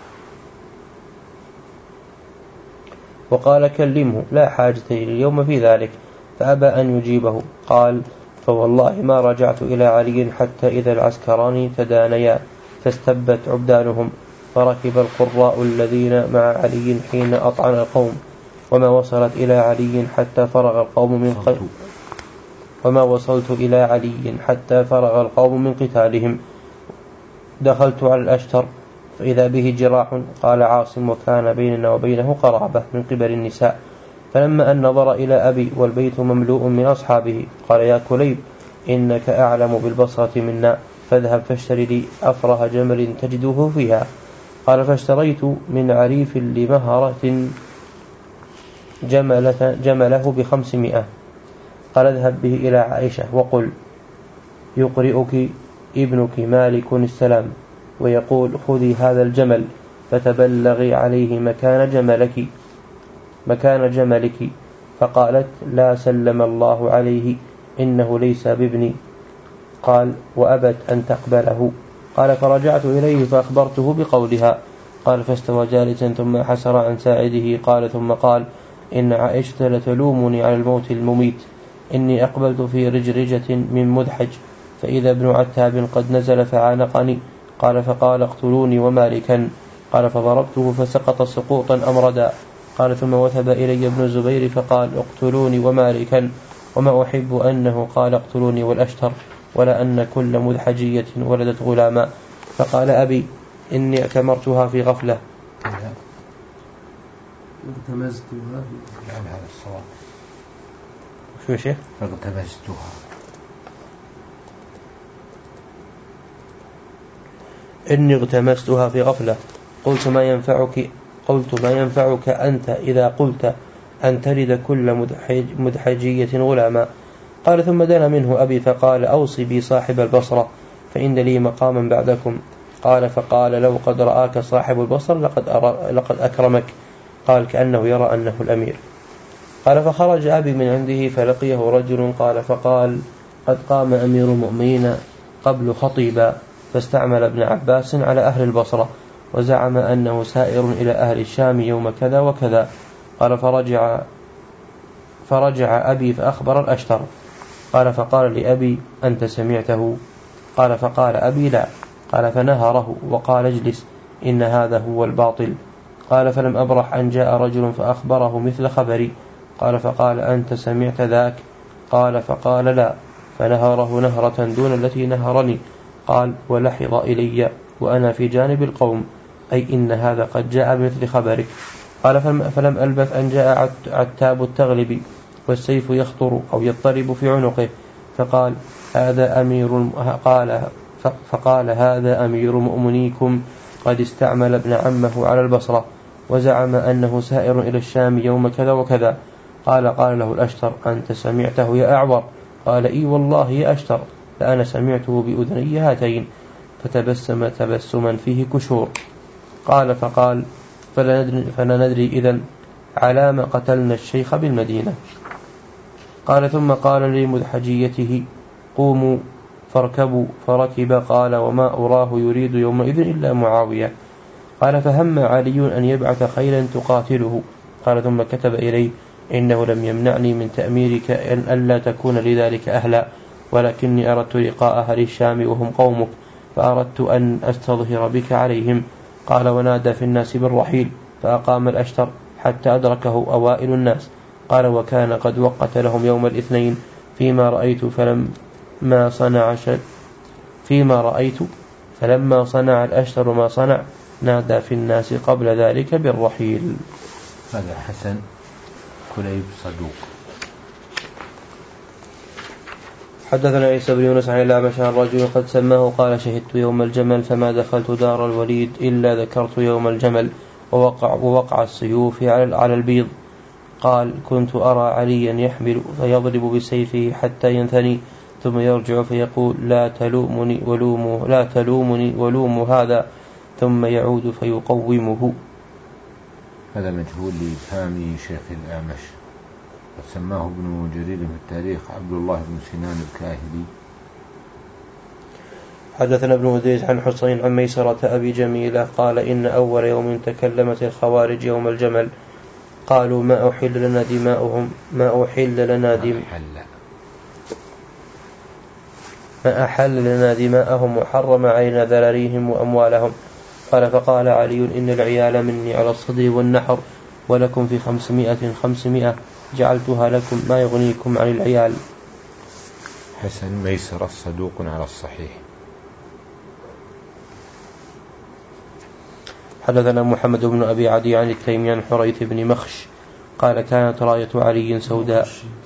وقال كلمه لا حاجة لي اليوم في ذلك، فأبى أن يجيبه. قال فوالله ما رجعت إلى علي حتى إذا العسكران تدانيا فاستبت عبدانهم، فركب القراء الذين مع علي حين أطعن القوم، وما وصلت إلى علي حتى فرغ القوم من قتال وما وصلت إلى علي حتى فرغ القوم من قتالهم. دخلت على الأشتر فإذا به جراح. قال عاصم وكان بيننا وبينه قرابة من قبل النساء. فلما أن نظر إلى أبي والبيت مملوء من أصحابه قال يا كليب إنك أعلم بالبصرة منا، فاذهب فاشتري لي أفره جمل تجده فيها. قال فاشتريت من عريف لمهرة جملة جمله بخمسمائة. قال اذهب به إلى عائشة وقل يقرئك ابنك مالك السلام ويقول خذي هذا الجمل فتبلغي عليه مكان جملك مكان جملك. فقالت لا سلم الله عليه إنه ليس بابني. قال وأبت أن تقبله. قال فرجعت إليه فأخبرته بقولها. قال فاستوى جالسا ثم حسر عن ساعده. قال ثم قال إن عائشة لتلومني على الموت المميت، إني أقبلت في رجرجة من مدحج فإذا ابن عتاب قد نزل فعانقني. قال فقال اقتلوني ومالكا. قال فضربته فسقط سقوطا أمردا. قال ثم وثب إلي ابن الزبير فقال اقتلوني ومالكا، وما أحب أنه قال اقتلوني والأشتر، ولا أن كل مدحجية ولدت غلاما. فقال أبي إني اعتمرتها في غفلة. اغتمزتها في هذا الصواب. شو شيء؟ اغتمزتها. إني اغتمستها في غفلة. قلت ما ينفعك قلت ما ينفعك أنت إذا قلت أن تلد كل مدحج مدحجية غلاما. قال ثم دنا منه أبي فقال أوصي بي صاحب البصرة فإن لي مقاما بعدكم. قال فقال لو قد رآك صاحب البصر لقد, لقد أكرمك. قال كأنه يرى أنه الأمير. قال فخرج أبي من عنده فلقيه رجل قال فقال قد قام أمير المؤمنين قبل خطيبا فاستعمل ابن عباس على أهل البصرة وزعم أنه سائر إلى أهل الشام يوم كذا وكذا. قال فرجع فرجع أبي فأخبر الأشتر. قال فقال لأبي أنت سمعته؟ قال فقال أبي لا. قال فنهره وقال اجلس إن هذا هو الباطل. قال فلم أبرح أن جاء رجل فأخبره مثل خبري. قال فقال أنت سمعت ذاك؟ قال فقال لا. فنهره نهرة دون التي نهرني. قال ولحظ إلي وأنا في جانب القوم، أي إن هذا قد جاء بمثل خبرك. قال فلم ألبث أن جاء عتاب التغلب والسيف يخطر أو يضطرب في عنقه فقال هذا أمير قال فقال هذا أمير مؤمنيكم قد استعمل ابن عمه على البصرة وزعم أنه سائر إلى الشام يوم كذا وكذا. قال قال له الأشتر أنت سمعته يا أعور؟ قال إي والله يا أشتر فأنا سمعته بأذني هاتين. فتبسم تبسما فيه كشور. قال فقال فلا ندري, فلا ندري إذن على ما قتلنا الشيخ بالمدينة. قال ثم قال لمدحجيته قوموا فاركبوا فركب. قال وما أراه يريد يومئذ إلا معاوية. قال فهم علي أن يبعث خيلا تقاتله. قال ثم كتب إليه إنه لم يمنعني من تأميرك أن ألا تكون لذلك أهلا، ولكني أردت لقاء أهل الشام وهم قومك فأردت أن أستظهر بك عليهم. قال ونادى في الناس بالرحيل فأقام الأشتر حتى أدركه أوائل الناس. قال وكان قد وقت لهم يوم الاثنين فيما رأيت فلما صنع فيما رأيت فلما صنع الأشتر ما صنع نادى في الناس قبل ذلك بالرحيل. هذا حسن كليب صدوق. حدثنا عيسى بن يونس عن الأعمش عن رجل قد سماه قال شهدت يوم الجمل فما دخلت دار الوليد إلا ذكرت يوم الجمل ووقع, ووقع السيوف على البيض. قال كنت أرى عليا يحمل فيضرب بسيفه حتى ينثني ثم يرجع فيقول لا تلومني ولوموا لا تلومني ولوموا هذا ثم يعود فيقومه. هذا مجهول لإبهام شيخ الأعمش، وسماه ابن جرير في التاريخ عبد الله بن سنان الكاهلي. حدثنا ابن هديج عن حسين عن ميسرة أبي جميلة قال إن أول يوم تكلمت الخوارج يوم الجمل قالوا ما أحل لنا دماؤهم ما أحل لنا دم ما أحل لنا دماءهم وحرم علينا ذراريهم وأموالهم. قال فقال علي إن العيال مني على الصدر والنحر ولكم في خمسمائة خمسمائة جعلتها لكم ما يغنيكم عن العيال. حسن ميسر الصدوق على الصحيح. حدثنا محمد بن أبي عدي عن التيمي عن حريث بن مخش قال كانت راية علي سوداء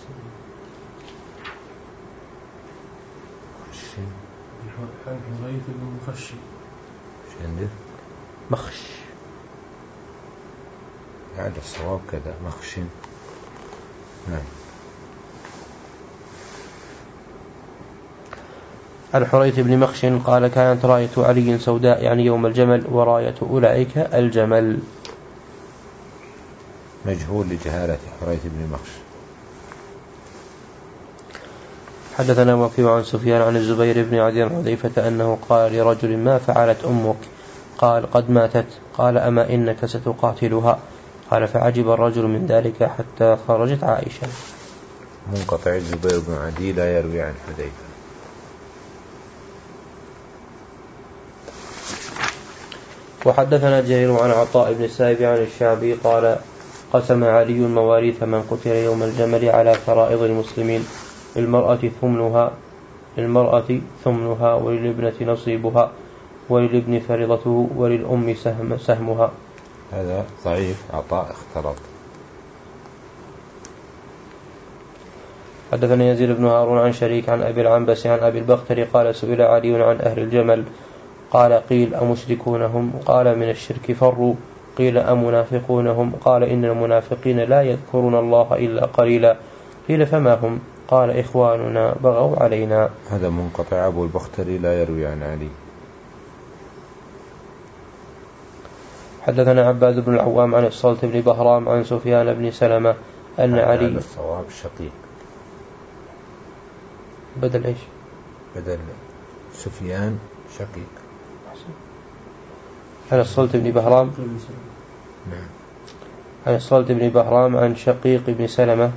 مخش هذا الصواب كذا مخش. نعم. عن حريث بن مخش قال كانت راية علي سوداء يعني يوم الجمل وراية أولئك الجمل. مجهول لجهالة حريث بن مخش. حدثنا وكيع عن سفيان عن الزبير بن عدي عن حذيفة أنه قال لرجل ما فعلت أمك؟ قال قد ماتت. قال أما إنك ستقاتلها؟ قال فعجب الرجل من ذلك حتى خرجت عائشة. منقطع الزبير بن عدي لا يروي عن حذيفة. وحدثنا جرير عن عطاء بن السائب عن الشعبي قال قسم علي مواريث من قتل يوم الجمل على فرائض المسلمين للمرأة ثمنها للمرأة ثمنها وللابنة نصيبها وللابن فريضته وللأم سهم سهمها. هذا ضعيف عطاء اختلط. حدثنا يزيد بن هارون عن شريك عن أبي العنبس عن أبي البختري قال سئل علي عن أهل الجمل قال قيل أمشركونهم؟ قال من الشرك فروا. قيل أمنافقونهم؟ قال إن المنافقين لا يذكرون الله إلا قليلا. قيل فما هم؟ قال إخواننا بغوا علينا. هذا منقطع أبو البختري لا يروي عن علي. حدثنا عباد بن العوام عن الصلت بن بهرام عن سفيان بن سلمة أن علي هذا الصواب شقيق بدل إيش؟ بدل سفيان شقيق. عن الصلت بن بهرام نعم. عن الصلت بن بهرام عن شقيق بن سلمة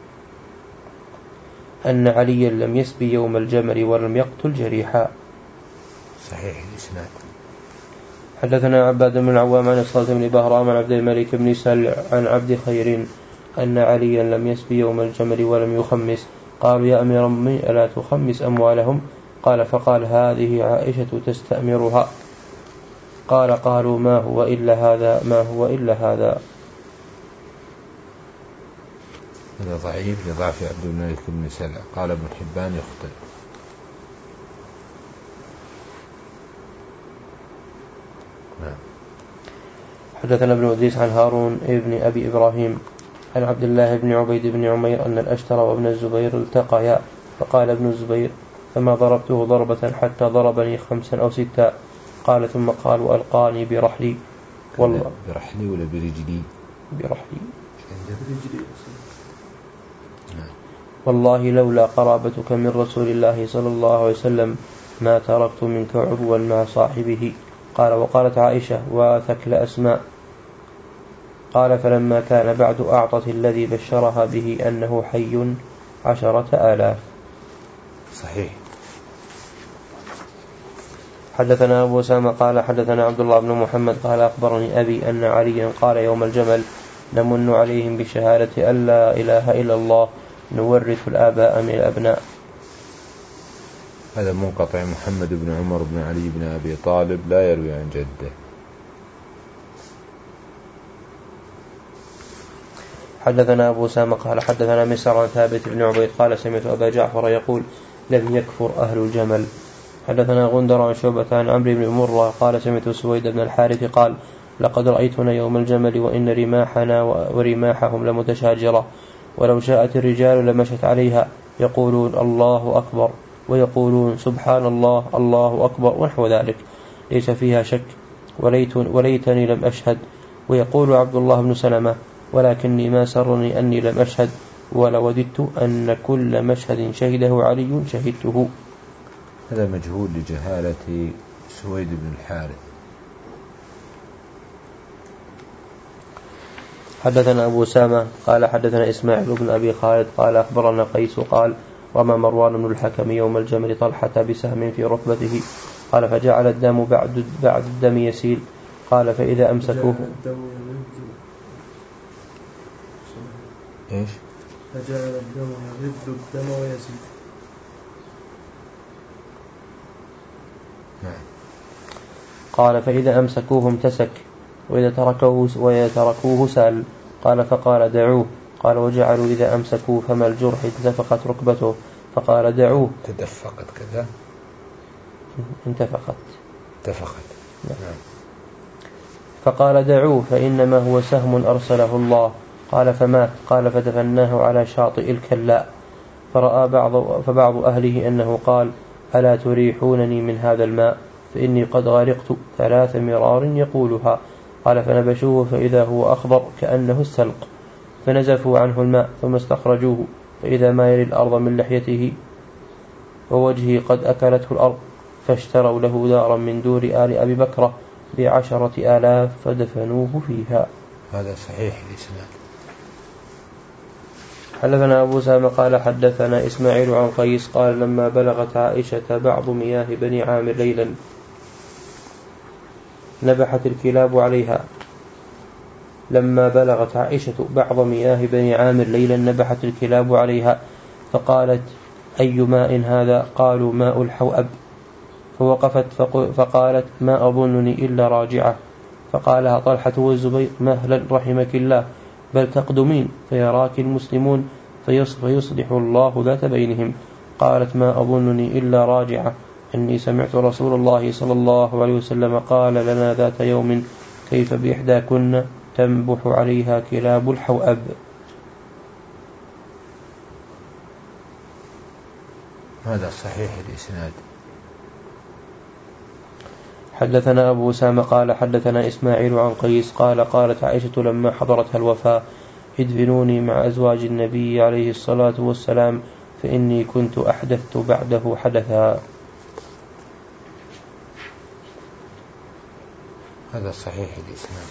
أن عليا لم يسبي يوم الجمل ولم يقتل جريحا. صحيح الإسناد. حدثنا عباد بن العوام عن الصلت بن بهرام عن عبد الملك بن سل عن عبد خير أن عليا لم يسبي يوم الجمل ولم يخمس. قالوا يا أمير المؤمنين ألا تخمس أموالهم؟ قال فقال هذه عائشة تستأمرها. قال قالوا ما هو إلا هذا ما هو إلا هذا. هذا ضعيف لضعف عبد الملك بن سلع. قال ابن حبان يخطئ. نعم. حدثنا ابن أدريس عن هارون ابن أبي إبراهيم عن عبد الله بن عبيد بن عمير أن الأشتر وابن الزبير التقيا فقال ابن الزبير فما ضربته ضربة حتى ضربني خمسا أو ستا. قال ثم قال وألقاني برحلي والله برحلي ولا برجلي؟ برحلي والله لولا قرابتك من رسول الله صلى الله عليه وسلم ما تركت منك عدوا مع صاحبه. قال وقالت عائشة وثكل أسماء. قال فلما كان بعد أعطت الذي بشرها به أنه حي عشرة آلاف. صحيح. حدثنا أبو أسامة قال حدثنا عبد الله بن محمد قال أخبرني أبي أن عليا قال يوم الجمل نمن عليهم بشهادة أن لا إله إلا الله نورث الآباء من الأبناء. هذا منقطع. محمد بن عمر بن علي بن أبي طالب لا يروي عن جده. حدثنا أبو أسامة قال حدثنا مسعر عن ثابت بن عبيد قال سمعت أبا جعفر يقول لم يكفر أهل الجمل. حدثنا غندر عن شعبة عن عمرو بن مرة قال سمعت سويد بن الحارث قال لقد رأيتنا يوم الجمل وإن رماحنا ورماحهم لمتشاجرة ولو شاءت الرجال لمشت عليها يقولون الله أكبر ويقولون سبحان الله الله أكبر ونحو ذلك ليس فيها شك وليت وليتني لم أشهد. ويقول عبد الله بن سلمة ولكني ما سرني أني لم أشهد ولوددت أن كل مشهد شهده علي شهدته. هذا مجهول لجهالة سويد بن الحارث. حدثنا أبو أسامة قال حدثنا إسماعيل بن أبي خالد قال أخبرنا قيس قال رمى مروان بن الحكم يوم الجمل طلحة بسهم في ركبته قال فجعل الدم بعد بعد الدم يسيل قال فإذا أمسكوه إيش؟ فجعل الدم يرد الدم ويسيل. قال فإذا أمسكوه امتسك وإذا تركوه وإذا تركوه سال. قال فقال دعوه. قال وجعلوا إذا أمسكوه فما الجرح انتفقت ركبته فقال دعوه. تدفقت كذا انتفقت انتفقت نعم. فقال دعوه فإنما هو سهم أرسله الله. قال فمات. قال فدفناه على شاطئ الكلاء فرأى بعض فبعض أهله أنه قال ألا تريحونني من هذا الماء فإني قد غرقت ثلاث مرار يقولها. قال فنبشوه فإذا هو أخضر كأنه السلق فنزفوا عنه الماء ثم استخرجوه فإذا ما يلي الأرض من لحيته ووجهه قد أكلته الأرض فاشتروا له دارا من دور آل أبي بكرة بعشرة آلاف فدفنوه فيها. هذا صحيح الإسناد. حدثنا أبو أسامة قال حدثنا إسماعيل عن قيس قال لما بلغت عائشة بعض مياه بني عامر ليلا نبحت الكلاب عليها لما بلغت عائشة بعض مياه بني عامر ليلا نبحت الكلاب عليها فقالت أي ماء هذا؟ قالوا ماء الحوأب. فوقفت فقالت ما أظنني إلا راجعة. فقالها طلحة والزبير مهلا رحمك الله بل تقدمين فيراك المسلمون فيصلح الله ذات بينهم. قالت ما أظنني إلا راجعة أني سمعت رسول الله صلى الله عليه وسلم قال لنا ذات يوم كيف بإحداكن تنبح عليها كلاب الحوأب. هذا صحيح الإسناد. حدثنا أبو أسامة قال حدثنا إسماعيل عن قيس قال قالت عائشة لما حضرتها الوفاة ادفنوني مع أزواج النبي عليه الصلاة والسلام فإني كنت أحدثت بعده حدثا. هذا صحيح الإسناد.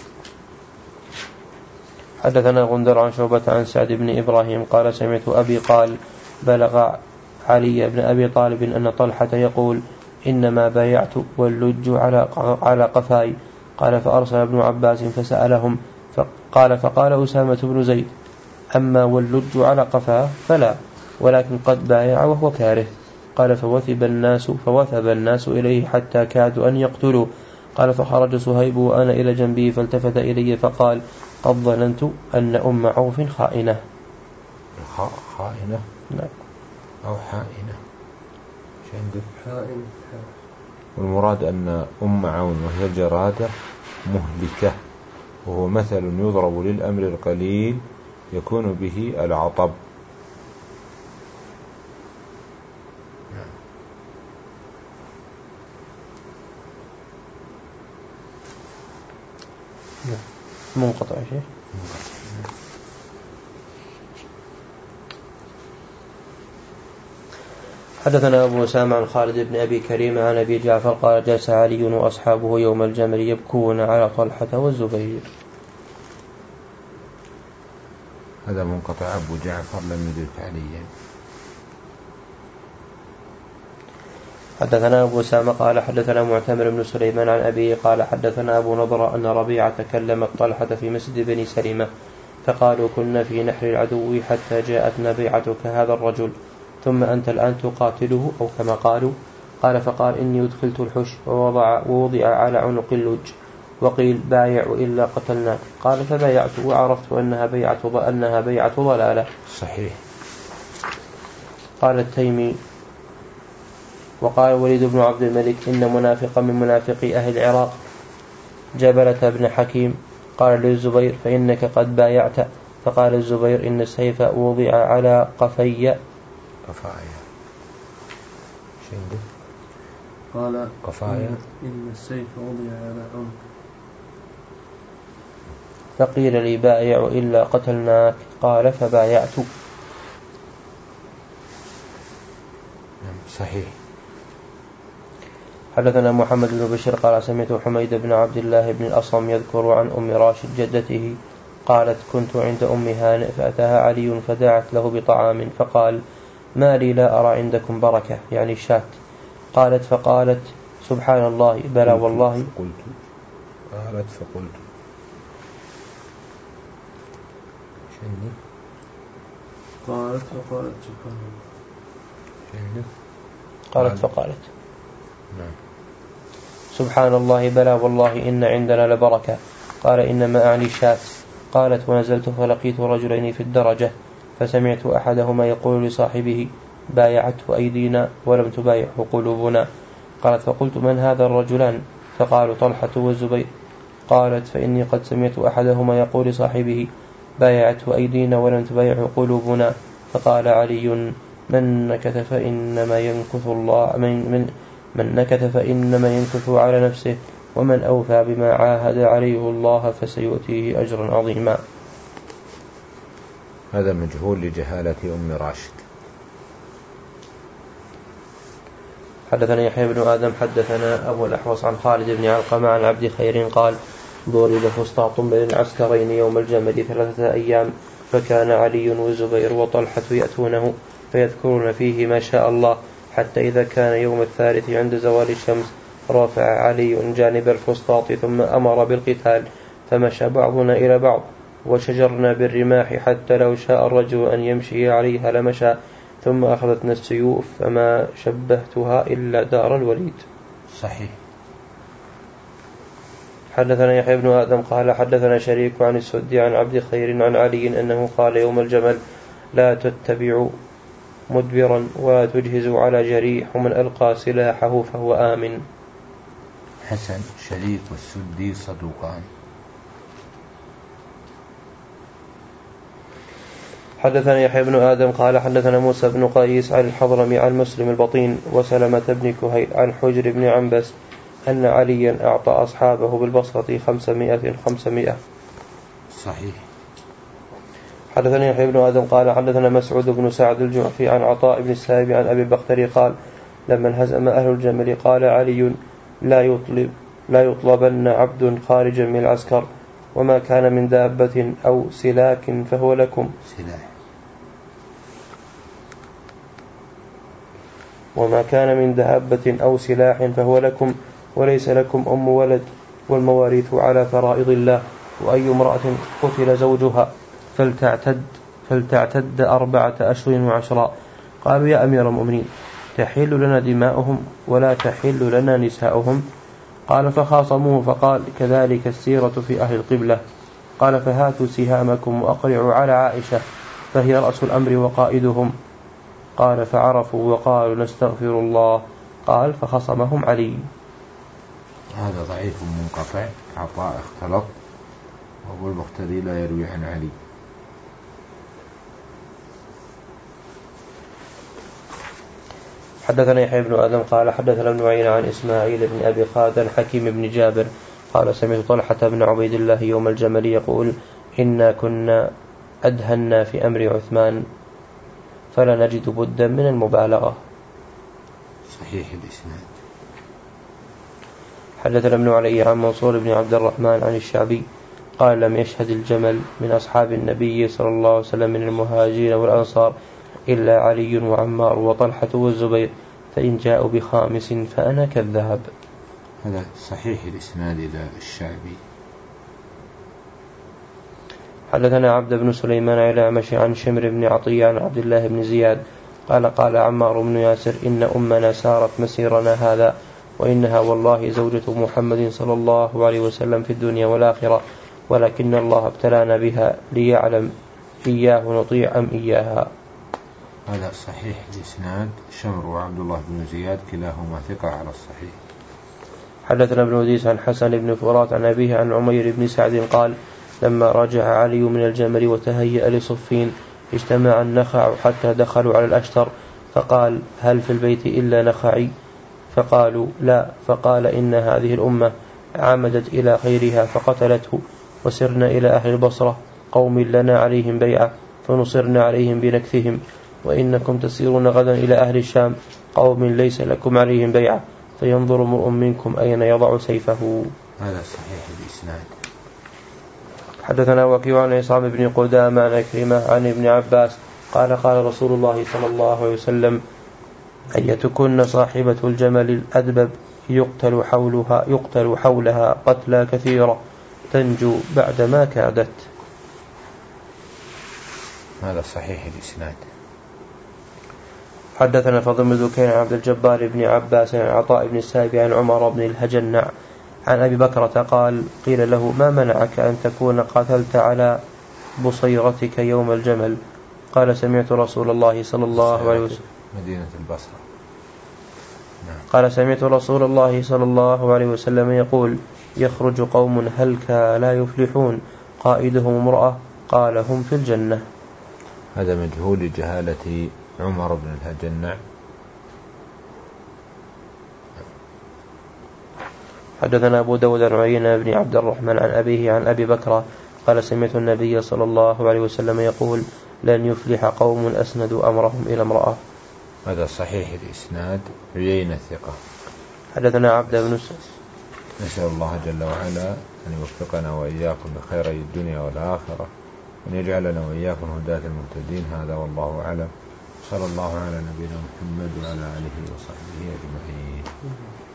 حدثنا غندر عن شعبة عن سعد بن إبراهيم قال سمعت أبي قال بلغ علي بن أبي طالب أن طلحة يقول إنما بايعت واللج على على قفاي. قال فأرسل ابن عباس فسألهم فقال فقال أسامة بن زيد أما واللج على قفاه فلا ولكن قد بايع وهو كاره. قال فوثب الناس فوثب الناس إليه حتى كادوا أن يقتلوا. قال فخرج صهيب وأنا إلى جنبي فالتفت إلي فقال قد ظننت أن أم عوف خائنة. خائنة لا. أو حائنة شو عندك؟ حائنة. والمراد أن أم عون وهي الجرادة مهلكة وهو مثل يضرب للأمر القليل يكون به العطب. منقطع شيء. حدثنا أبو أسامة عن خالد بن أبي كريم عن أبي جعفر قال جلس علي وأصحابه يوم الجمل يبكون على طلحة والزبير. هذا منقطع. أبو جعفر لم يدرك عليا. حدثنا أبو أسامة قال حدثنا معتمر بن سليمان عن أبيه قال حدثنا أبو نضرة أن ربيعة كلمت طلحة في مسجد بني سلمة فقالوا كنا في نحر العدو حتى جاءتنا بيعتك هذا الرجل ثم أنت الآن تقاتله أو كما قالوا. قال فقال إني أدخلت الحش ووضع, ووضع على عنق اللج وقيل بايع وإلا قتلناك. قال فبايعت وعرفت أنها بيعة أنها بيعة ضلالة. صحيح. قال التيمي وقال وليد بن عبد الملك إن منافقا من منافقي أهل العراق جبلة بن حكيم قال للزبير فإنك قد بايعت. فقال الزبير إن السيف وضع على قفي قفايا قال قفايا إن السيف وضع على عنق. فقيل لي بايع إلا قتلناك. قال فبايعت. صحيح. حدثنا محمد بن بشير قال سمعت حميد بن عبد الله بن الأصم يذكر عن أم راشد جدته قالت كنت عند أم هانئ فأتاها علي فدعت له بطعام فقال ما لي لا أرى عندكم بركة يعني الشاة. قالت فقالت سبحان الله بلى والله قلت قالت فقلت شنو قالت فقالت سبحان الله شنو قالت فقالت نعم سبحان الله بلى والله إن عندنا لبركة. قال إنما أعني شاة. قالت ونزلت فلقيت رجلين في الدرجة فسمعت أحدهما يقول لصاحبه بايعته أيدينا ولم تبايعه قلوبنا. قالت فقلت من هذا الرجلان؟ فقالوا طلحة والزبير. قالت فإني قد سمعت أحدهما يقول لصاحبه بايعته أيدينا ولم تبايعه قلوبنا. فقال علي من نكث فإنما ينكث الله من, من, من نكث فإنما ينكث على نفسه ومن أوفى بما عاهد عليه الله فسيؤتيه أجرا عظيما. هذا مجهول لجهالة أم راشد. حدثنا يحيى بن آدم حدثنا أبو الأحوص عن خالد بن علقمة عن عبد خير قال ضرب فسطاط بين العسكرين يوم الجمل ثلاثة أيام فكان علي والزبير وطلحة يأتونه فيذكرون فيه ما شاء الله حتى إذا كان يوم الثالث عند زوال الشمس رافع علي جانب الفسطاط ثم أمر بالقتال فمشى بعضنا إلى بعض وشجرنا بالرماح حتى لو شاء الرجل أن يمشي عليها لمشى ثم أخذتنا السيوف فما شبهتها إلا دار الوليد. صحيح. حدثنا يحيى بن آدم قال حدثنا شريك عن السدي عن عبد خير عن علي أنه قال يوم الجمل لا تتبعوا مدبرا ولا تجهزوا على جريح ومن ألقى سلاحه فهو آمن. حسن. شريك والسدي صدوقان. حدثنا يحيى بن آدم قال حدثنا موسى بن قيس عن الحضرمي عن مسلم البطين وسلمة بن كهيل عن حجر بن عنبس أن عليا أعطى أصحابه بالبصرة خمسمائة خمسمائة. صحيح. حدثنا يحيى بن آدم قال حدثنا مسعود بن سعد الجعفي عن عطاء بن السائب عن أبي البختري قال لما انهزم أهل الجمل قال علي لا يطلب لا يطلبن عبد خارجا من العسكر وما كان من دابة أو سلاك فهو لكم سلاح وما كان من دابة أو سلاح فهو لكم وليس لكم أم ولد والمواريث على فرائض الله وأي امرأة قتل زوجها فلتعتد, فلتعتد أربعة أشهر وعشرا. قالوا يا أمير المؤمنين تحل لنا دماؤهم ولا تحل لنا نساؤهم. قال فخاصموه فقال كذلك السيرة في أهل القبلة. قال فهاتوا سهامكم وأقرعوا على عائشة فهي رأس الأمر وقائدهم. قال فعرفوا وقالوا نستغفر الله. قال فخصمهم علي. هذا ضعيف منقطع. عطاء اختلط وأبو البختري لا يروي عن علي. حدثنا يحيى بن آدم قال حدثنا ابن عيينة عن إسماعيل بن أبي خالد عن حكيم بن جابر قال سمعت طلحة بن عبيد الله يوم الجمل يقول إنا كنا أدهنا في أمر عثمان فلا نجد بدا من المبالغة. صحيح الإسناد. حدثنا ابن علي عن منصور بن عبد الرحمن عن الشعبي قال لم يشهد الجمل من أصحاب النبي صلى الله عليه وسلم من المهاجرين والأنصار إلا علي وعمار وطلحة والزبير فإن جاءوا بخامس فأنا كذاب. هذا صحيح الإسناد إلى الشعبي. حدثنا عبد بن سليمان الأعمش عن شمر بن عطية عن عبد الله بن زياد قال قال عمار بن ياسر إن أمنا سارت مسيرنا هذا وإنها والله زوجة محمد صلى الله عليه وسلم في الدنيا والآخرة ولكن الله ابتلانا بها ليعلم إياه نطيع أم إياها. هذا صحيح الإسناد. شمر وعبد الله بن زياد كلاهما ثقة على الصحيح. حدثنا ابن وديس عن حسن بن فرات عن أبيه عن عمير بن سعد قال لما رجع علي من الجمل وتهيأ لصفين اجتمع النخع حتى دخلوا على الأشتر فقال هل في البيت إلا نخعي؟ فقالوا لا. فقال إن هذه الأمة عمدت إلى خيرها فقتلته وسرنا إلى أهل البصرة قوم لنا عليهم بيعة فنصرنا عليهم بنكثهم وإنكم تسيرون غدا إلى أهل الشام قوم ليس لكم عليهم بيعة فينظر امرؤ منكم أين يضع سيفه. هذا صحيح الإسناد. حدثنا وكيع عن عصام بن قدامة عن عكرمة عن ابن عباس قال قال رسول الله صلى الله عليه وسلم أيتكن صاحبة الجمل الأدبب يقتل حولها, يقتل حولها قتلى كثيرة تنجو بعدما كادت. هذا صحيح الإسناد. حدثنا فضل بن ذكين عن عبد الجبار بن عباس عن عطاء بن السائب عن عمر بن الهجنع عن أبي بكرة قال قيل له ما منعك أن تكون قتلت على بصيرتك يوم الجمل؟ قال سمعت رسول الله صلى الله عليه وسلم مدينة البصرة. نعم. قال سمعت رسول الله صلى الله عليه وسلم يقول يخرج قوم هلكا لا يفلحون قائدهم امرأة قال هم في الجنة. هذا مجهول جهالة عمر بن الهجنع. حدثنا أبو داود عن عيينة بن عبد الرحمن عن أبيه عن أبي بكر قال سمعت النبي صلى الله عليه وسلم يقول لن يفلح قوم أسندوا أمرهم إلى امرأة. هذا صحيح الإسناد. عيينة ثقة. حدثنا عبد بن نسأل الله جل وعلا أن يوفقنا وإياكم بخير الدنيا والآخرة وأن يجعلنا وإياكم هداة المهتدين. هذا والله أعلم. صلى الله على نبينا محمد وعلى آله وصحبه أجمعين.